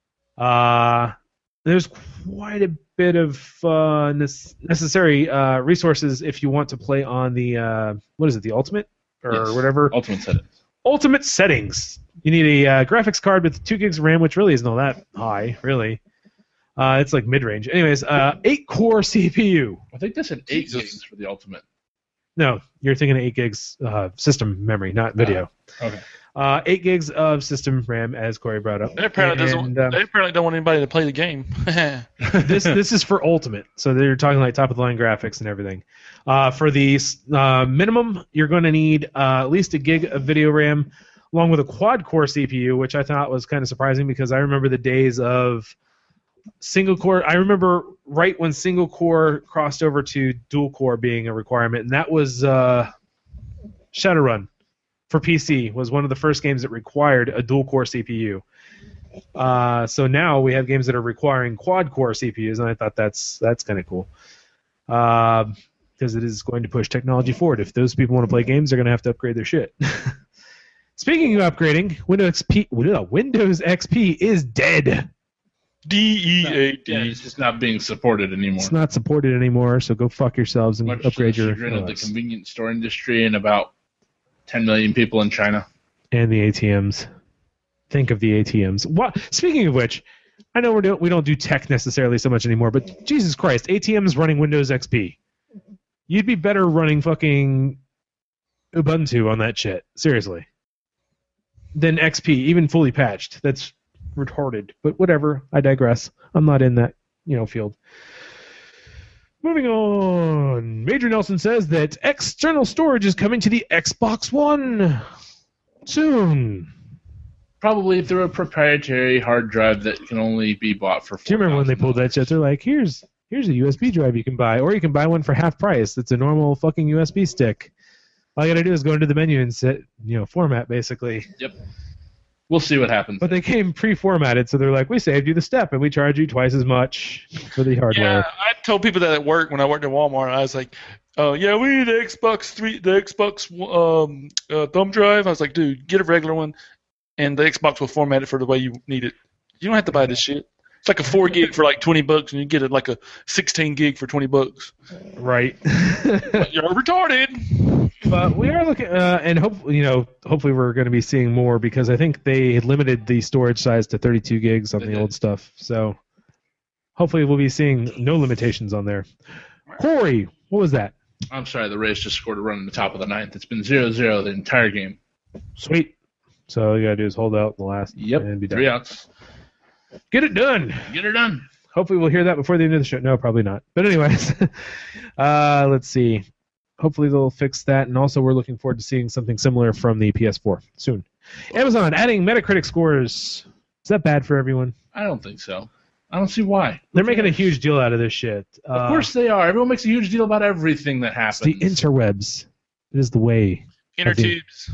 There's quite a bit of necessary resources if you want to play on the what is it, the Ultimate or whatever? Ultimate settings. Ultimate settings. You need a graphics card with 2 gigs of RAM, which really isn't all that high, really. It's like mid-range. Anyways, 8-core CPU. I think that's an 8 gigs for the Ultimate. No, you're thinking of 8 gigs system memory, not video. Okay. 8 gigs of system RAM, as Corey brought up. They apparently don't want anybody to play the game. This is for Ultimate, so they're talking like top-of-the-line graphics and everything. For the minimum, you're going to need at least 1 gig of video RAM, along with a quad-core CPU, which I thought was kind of surprising because I remember the days of single core. I remember right when single core crossed over to dual core being a requirement, and that was Shadowrun for PC was one of the first games that required a dual core CPU. So now we have games that are requiring quad core CPUs, and I thought that's kind of cool because it is going to push technology forward. If those people want to play games, they're going to have to upgrade their shit. Speaking of upgrading, Windows XP is dead. DEAD. Yeah, it's just not being supported anymore. It's not supported anymore, so go fuck yourselves and Much upgrade to the your chagrin of the convenience store industry and about 10 million people in China. And the ATMs. Think of the ATMs. What? Speaking of which, I know we don't do tech necessarily so much anymore, but Jesus Christ, ATMs running Windows XP. You'd be better running fucking Ubuntu on that shit. Seriously. Than XP, even fully patched. That's retarded, but whatever. I digress. I'm not in that field. Moving on. Major Nelson says that external storage is coming to the Xbox One soon. Probably if they're a proprietary hard drive that can only be bought for $4,000. Do you remember when they pulled that shit? They're like, here's a USB drive you can buy, or you can buy one for half price. It's a normal fucking USB stick. All you got to do is go into the menu and set, format basically. Yep. We'll see what happens. But they came pre-formatted, so they're like, we saved you the step, and we charge you twice as much for the hardware. Yeah, I told people that at work when I worked at Walmart. I was like, "Oh yeah, we need the Xbox thumb drive." I was like, "Dude, get a regular one, and the Xbox will format it for the way you need it. You don't have to buy this shit. It's like a 4 gig for like $20, and you get it like a 16 gig for $20. Right. You're retarded." But we are looking, and hopefully we're going to be seeing more because I think they limited the storage size to 32 gigs on the old stuff. So hopefully we'll be seeing no limitations on there. Corey, what was that? I'm sorry, the Rays just scored a run in the top of the ninth. It's been 0-0 the entire game. Sweet. So all you got to do is hold out the last and be done. 3 outs. Get it done. Get it done. Hopefully we'll hear that before the end of the show. No, probably not. But anyways, let's see. Hopefully they'll fix that, and also we're looking forward to seeing something similar from the PS4 soon. Amazon adding Metacritic scores. Is that bad for everyone? I don't think so. I don't see why. They're making a huge deal out of this shit. Of course they are. Everyone makes a huge deal about everything that happens. It's the interwebs. It is the way. Inner tubes.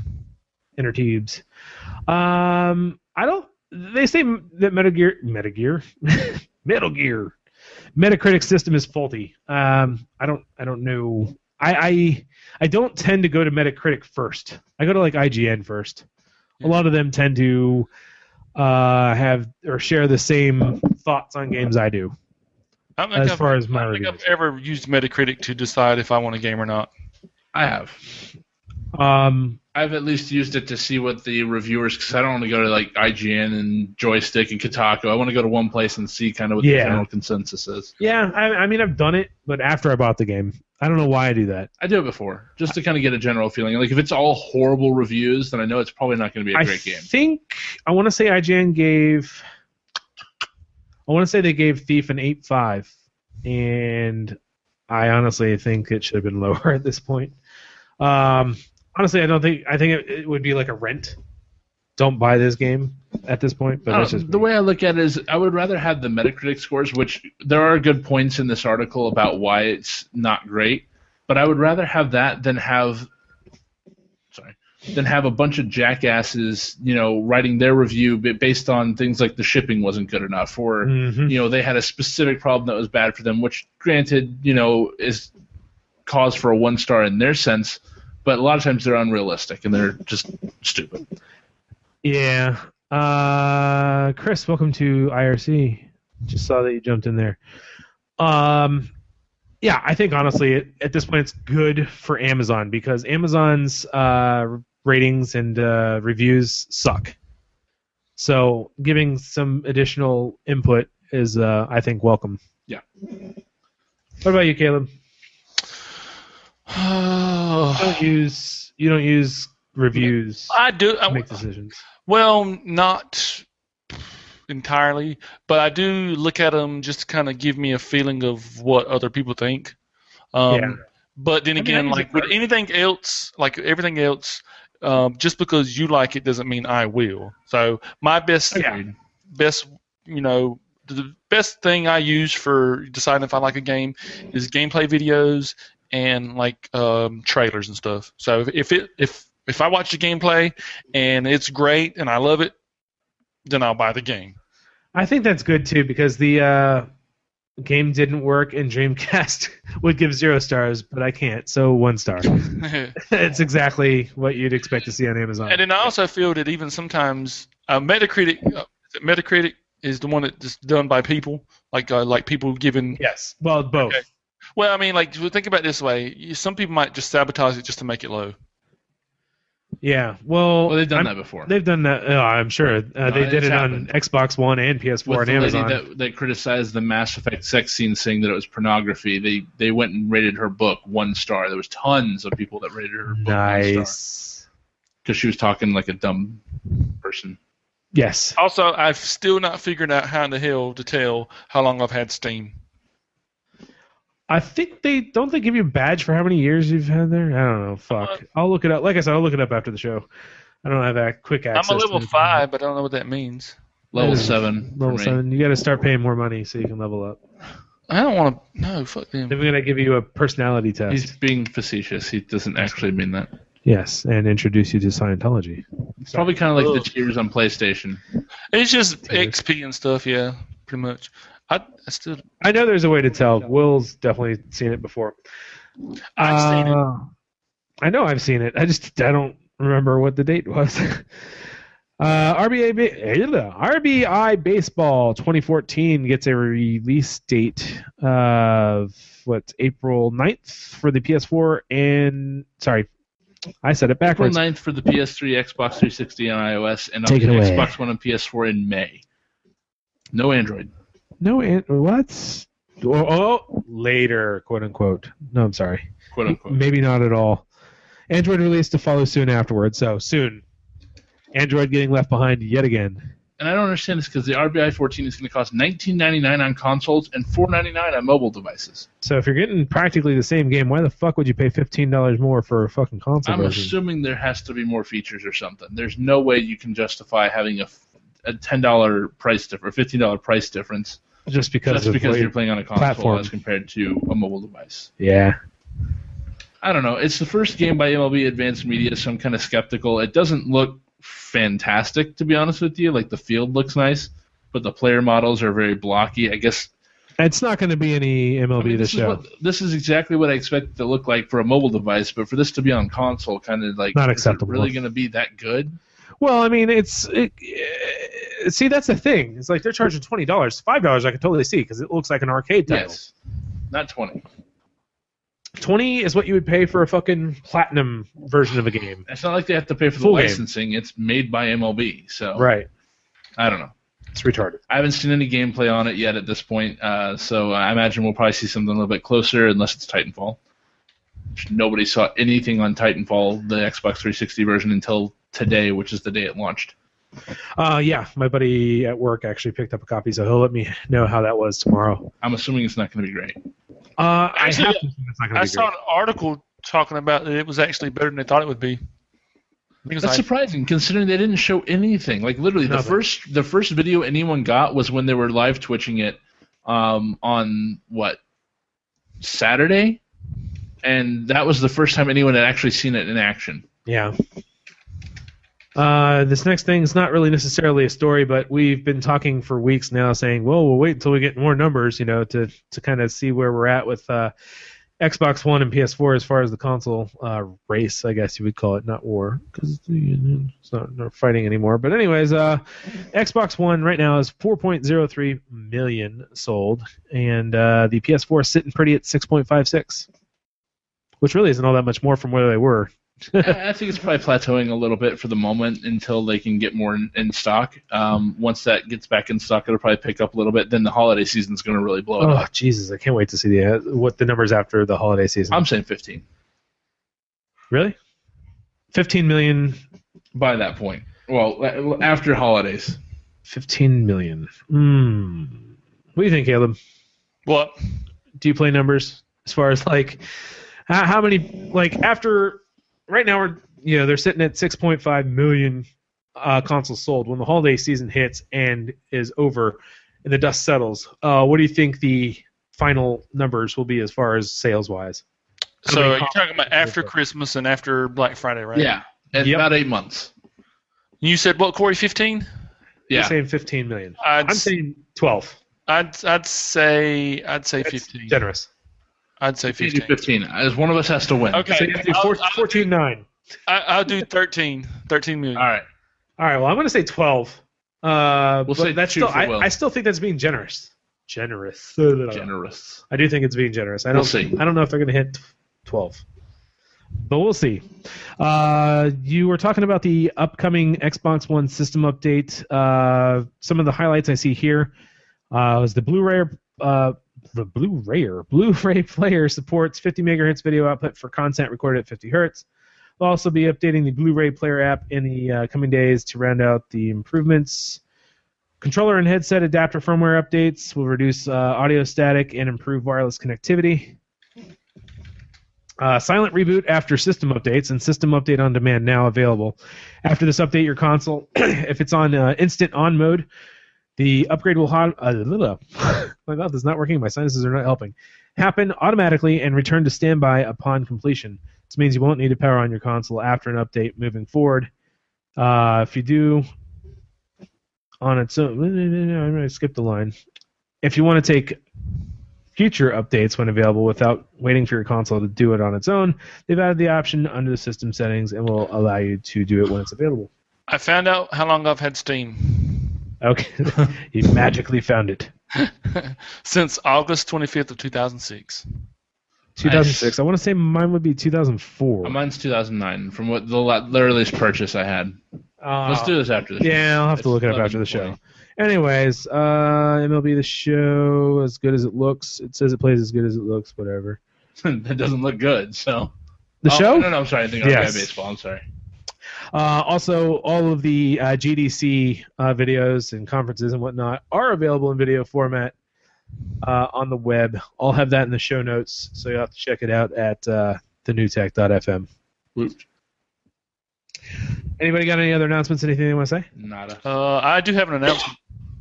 I don't. They say that Metal Gear Metacritic system is faulty. I don't know. I don't tend to go to Metacritic first. I go to like IGN first. A lot of them tend to have or share the same thoughts on games I do. I don't think I've ever used Metacritic to decide if I want a game or not. I have. I've at least used it to see what the reviewers, because I don't want to go to like IGN and Joystick and Kotaku. I want to go to one place and see kind of what the general consensus is. Yeah, I mean I've done it, but after I bought the game. I don't know why I do that. I do it before, just to kind of get a general feeling. Like if it's all horrible reviews, then I know it's probably not going to be a great game. I want to say IGN gave. I want to say they gave Thief an 8.5, and I honestly think it should have been lower at this point. Honestly, I think it would be like a rent. Don't buy this game at this point. But that's just the way I look at it is I would rather have the Metacritic scores, which there are good points in this article about why it's not great, but I would rather have that than have a bunch of jackasses, writing their review based on things like the shipping wasn't good enough, or they had a specific problem that was bad for them, which granted, is cause for a 1 star in their sense, but a lot of times they're unrealistic and they're just stupid. Yeah. Chris, welcome to IRC. Just saw that you jumped in there. Yeah, I think honestly at this point it's good for Amazon because Amazon's ratings and reviews suck. So giving some additional input is, I think, welcome. Yeah. What about you, Caleb? You don't use reviews. I do. To make decisions. Well, not entirely, but I do look at them just to kind of give me a feeling of what other people think. But then again, like with anything else, like everything else, just because you like it doesn't mean I will. So my the best thing I use for deciding if I like a game is gameplay videos and like trailers and stuff. So if I watch the gameplay and it's great and I love it, then I'll buy the game. I think that's good too because the game didn't work and Dreamcast would give 0 stars, but I can't, so 1 star. It's exactly what you'd expect to see on Amazon. And then I also feel that even sometimes Metacritic is the one that's done by people, like people giving. Yes, well, both. Okay. Well, I mean, like think about it this way: some people might just sabotage it just to make it low. Yeah, well, they've done that before. They've done that. I'm sure they did it on Xbox One and PS4 and Amazon. Lady that criticized the Mass Effect sex scene, saying that it was pornography. They went and rated her book 1 star. There was tons of people that rated her book 1 star because she was talking like a dumb person. Yes. Also, I've still not figured out how in the hell to tell how long I've had Steam. I think they give you a badge for how many years you've had there. I don't know. Fuck. I'll look it up. Like I said, I'll look it up after the show. I don't have that quick access. I'm a level 5, but I don't know what that means. Level 7. Level 7. You got to start paying more money so you can level up. I don't want to. No, fuck them. They're going to give you a personality test. He's being facetious. He doesn't actually mean that. Yes, and introduce you to Scientology. It's probably kind of like the Cheers on PlayStation. It's just XP and stuff, yeah, pretty much. I know there's a way to tell. Will's definitely seen it before. I've seen it. I know I've seen it. I don't remember what the date was. RBI Baseball 2014 gets a release date of April 9th for the PS4 and I said it backwards. April 9th for the PS3, Xbox 360, and iOS, and Take it away. Xbox One and PS4 in May. No Android. No, what? Oh, later, quote unquote. No, I'm sorry. Quote unquote. Maybe not at all. Android release to follow soon afterwards. So soon. Android getting left behind yet again. And I don't understand this because the RBI 14 is going to cost $19.99 on consoles and $4.99 on mobile devices. So if you're getting practically the same game, why the fuck would you pay $15 more for a fucking console I'm version? assuming there has to be more features or something. There's no way you can justify having a $10 price difference or $15 price difference just because you're playing on a console platform as compared to a mobile device. Yeah. I don't know. It's the first game by MLB Advanced Media, so I'm kind of skeptical. It doesn't look fantastic, to be honest with you. Like, the field looks nice, but the player models are very blocky. I guess it's not going to be any MLB this show. This is exactly what I expect it to look like for a mobile device, but for this to be on console, kind of like, not acceptable. Is it really going to be that good? Well, I mean, see, that's the thing. It's like they're charging $20. $5 I can totally see because it looks like an arcade title. Yes, not 20. 20 is what you would pay for a fucking platinum version of a game. It's not like they have to pay for the Full licensing. Game. It's made by MLB, so right. I don't know. It's retarded. I haven't seen any gameplay on it yet at this point, so I imagine we'll probably see something a little bit closer, unless it's Titanfall. Nobody saw anything on Titanfall, the Xbox 360 version, until today, which is the day it launched. Yeah, my buddy at work actually picked up a copy, so he'll let me know how that was tomorrow. I'm assuming it's not going to be great. I saw an article talking about that it was actually better than they thought it would be. That's surprising, considering they didn't show anything. Like, literally, the first video anyone got was when they were live twitching it on Saturday, and that was the first time anyone had actually seen it in action. Yeah. This next thing is not really necessarily a story, but we've been talking for weeks now, saying, "Well, we'll wait until we get more numbers, to kind of see where we're at with Xbox One and PS4 as far as the console race, I guess you would call it, not war, because it's not fighting anymore." But anyways, Xbox One right now is 4.03 million sold, and the PS4 is sitting pretty at 6.56, which really isn't all that much more from where they were. I think it's probably plateauing a little bit for the moment until they can get more in stock. Once that gets back in stock, it'll probably pick up a little bit. Then the holiday season's going to really blow it up. Oh, Jesus, I can't wait to see what the numbers after the holiday season. I'm saying 15. Really? 15 million? By that point. Well, after holidays. 15 million. What do you think, Caleb? What? Do you play numbers as far as, like, how many, like, after... Right now, they're sitting at 6.5 million consoles sold. When the holiday season hits and is over, and the dust settles, what do you think the final numbers will be as far as sales wise? So you're talking about after Christmas and after Black Friday, right? Yeah, about 8 months. You said what, Corey? 15? Yeah, you're saying 15 million. I'm saying 12. I'd say 15. Generous. I'd say 15. 15. As one of us has to win. Okay. So you have to do 14.9. I'll do 13. 13 million. All right. Well, I'm going to say 12. We'll say that's two still. for Will. I still think that's being generous. Generous. Generous. I do think it's being generous. We'll see. I don't know if they're going to hit 12. But we'll see. You were talking about the upcoming Xbox One system update. Some of the highlights I see here was the Blu-ray. The Blu-ray player supports 50 megahertz video output for content recorded at 50 hertz. We'll also be updating the Blu-ray player app in the coming days to round out the improvements. Controller and headset adapter firmware updates will reduce audio static and improve wireless connectivity. Silent reboot after system updates and system update on demand now available. After this update, your console, if it's on instant on mode, the upgrade will my mouth is not working. My sinuses are not helping. Happen automatically and return to standby upon completion. This means you won't need to power on your console after an update moving forward. If you do on its own, I'm going to skip the line. If you want to take future updates when available without waiting for your console to do it on its own, they've added the option under the system settings and will allow you to do it when it's available. I found out how long I've had Steam. Okay. You magically found it. Since August 25th of 2006. 2006. Nice. I want to say mine would be 2004. Mine's 2009, from what the earliest purchase I had. Let's do this after the show. Yeah, I'll have to look it up after the show. Anyways, MLB The Show, as good as it looks. It says it plays as good as it looks, whatever. It doesn't look good, so. The show? No, I'm sorry. I think I was baseball. I'm sorry. Also, all of the GDC videos and conferences and whatnot are available in video format on the web. I'll have that in the show notes, so you'll have to check it out at thenewtech.fm. Anybody got any other announcements? Anything they want to say? Nada. I do have an announcement.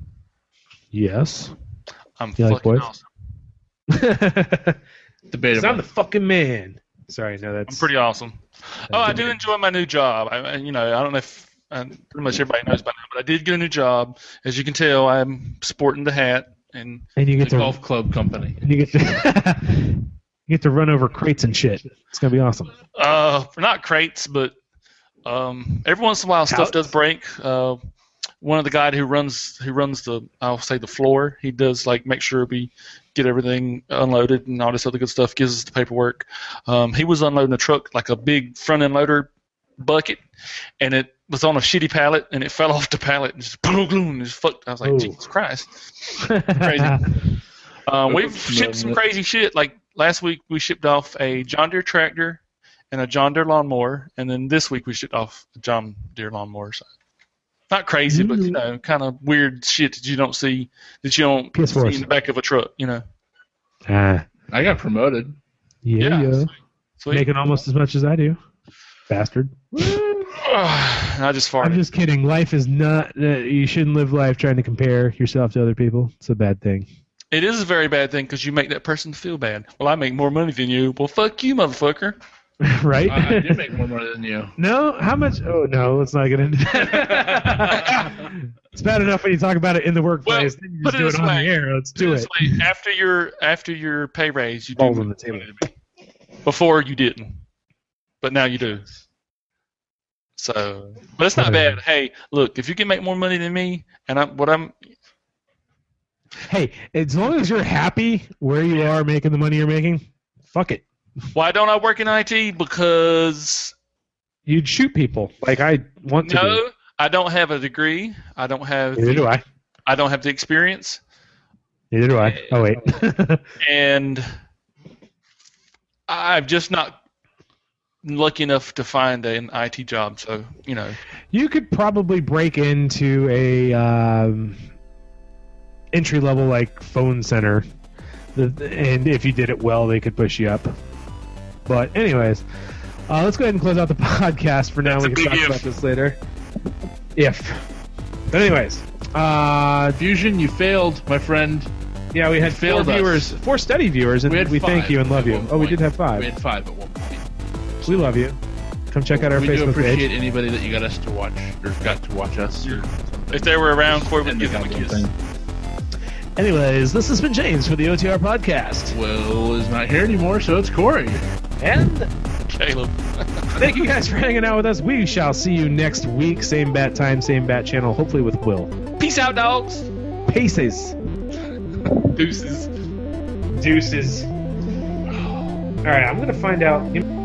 Yes. I'm You like fucking boys? awesome. Debatable. I'm the fucking man. Sorry, no, that's... I'm pretty awesome. Oh, I do enjoy my new job. I don't know if pretty much everybody knows by now, but I did get a new job. As you can tell, I'm sporting the hat and you get the golf club company. And you get to you get to run over crates and shit. It's gonna be awesome. not crates, but every once in a while stuff does break. One of the guys who runs the floor, he does like make sure we get everything unloaded and all this other good stuff, gives us the paperwork. He was unloading a truck, like a big front end loader bucket, and it was on a shitty pallet and it fell off the pallet and just boom, and just fucked. I was like, Ooh. Jesus Christ. Crazy. We've shipped some crazy shit. Like last week we shipped off a John Deere tractor and a John Deere lawnmower, and then this week we shipped off a John Deere lawnmower. So not crazy, but kind of weird shit that you don't see see in the back of a truck. I got promoted. Yeah. Sweet. Making almost as much as I do. Bastard. I just farted. I'm just kidding. Life is not. You shouldn't live life trying to compare yourself to other people. It's a bad thing. It is a very bad thing because you make that person feel bad. Well, I make more money than you. Well, fuck you, motherfucker. Right? I do make more money than you. No? How much? Oh, no. Let's not get into that. It's bad enough when you talk about it in the workplace. Well, you just do it on the air. Let's do it. After your pay raise, you Balls do on the table. Before you didn't, but now you do. So, but it's not bad. Hey, look, if you can make more money than me, and Hey, as long as you're happy where you are making the money you're making, fuck it. Why don't I work in IT? Because you'd shoot people like I want to. No, I don't have a degree. I don't have. Neither do I. I don't have the experience. Neither do I. Oh wait. And I'm just not lucky enough to find an IT job. So you could probably break into a entry level like phone center, and if you did it well, they could push you up. But anyways, let's go ahead and close out the podcast for now. We can talk about this later. But anyways, Fusion, you failed, my friend. Yeah, we had 4 viewers, 4 steady viewers, and we thank you and love you. Oh, we did have 5. We had 5 at one point. We love you. Come check out our Facebook page. We do appreciate anybody that you got us to watch or got to watch us. If they were around, Corey would give them a kiss. Anyways, this has been James for the OTR podcast. Will is not here anymore, so it's Corey. And Caleb. Thank you guys for hanging out with us. We shall see you next week. Same bat time, same bat channel, hopefully with Will. Peace out, dogs. Paces. Deuces. All right, I'm going to find out.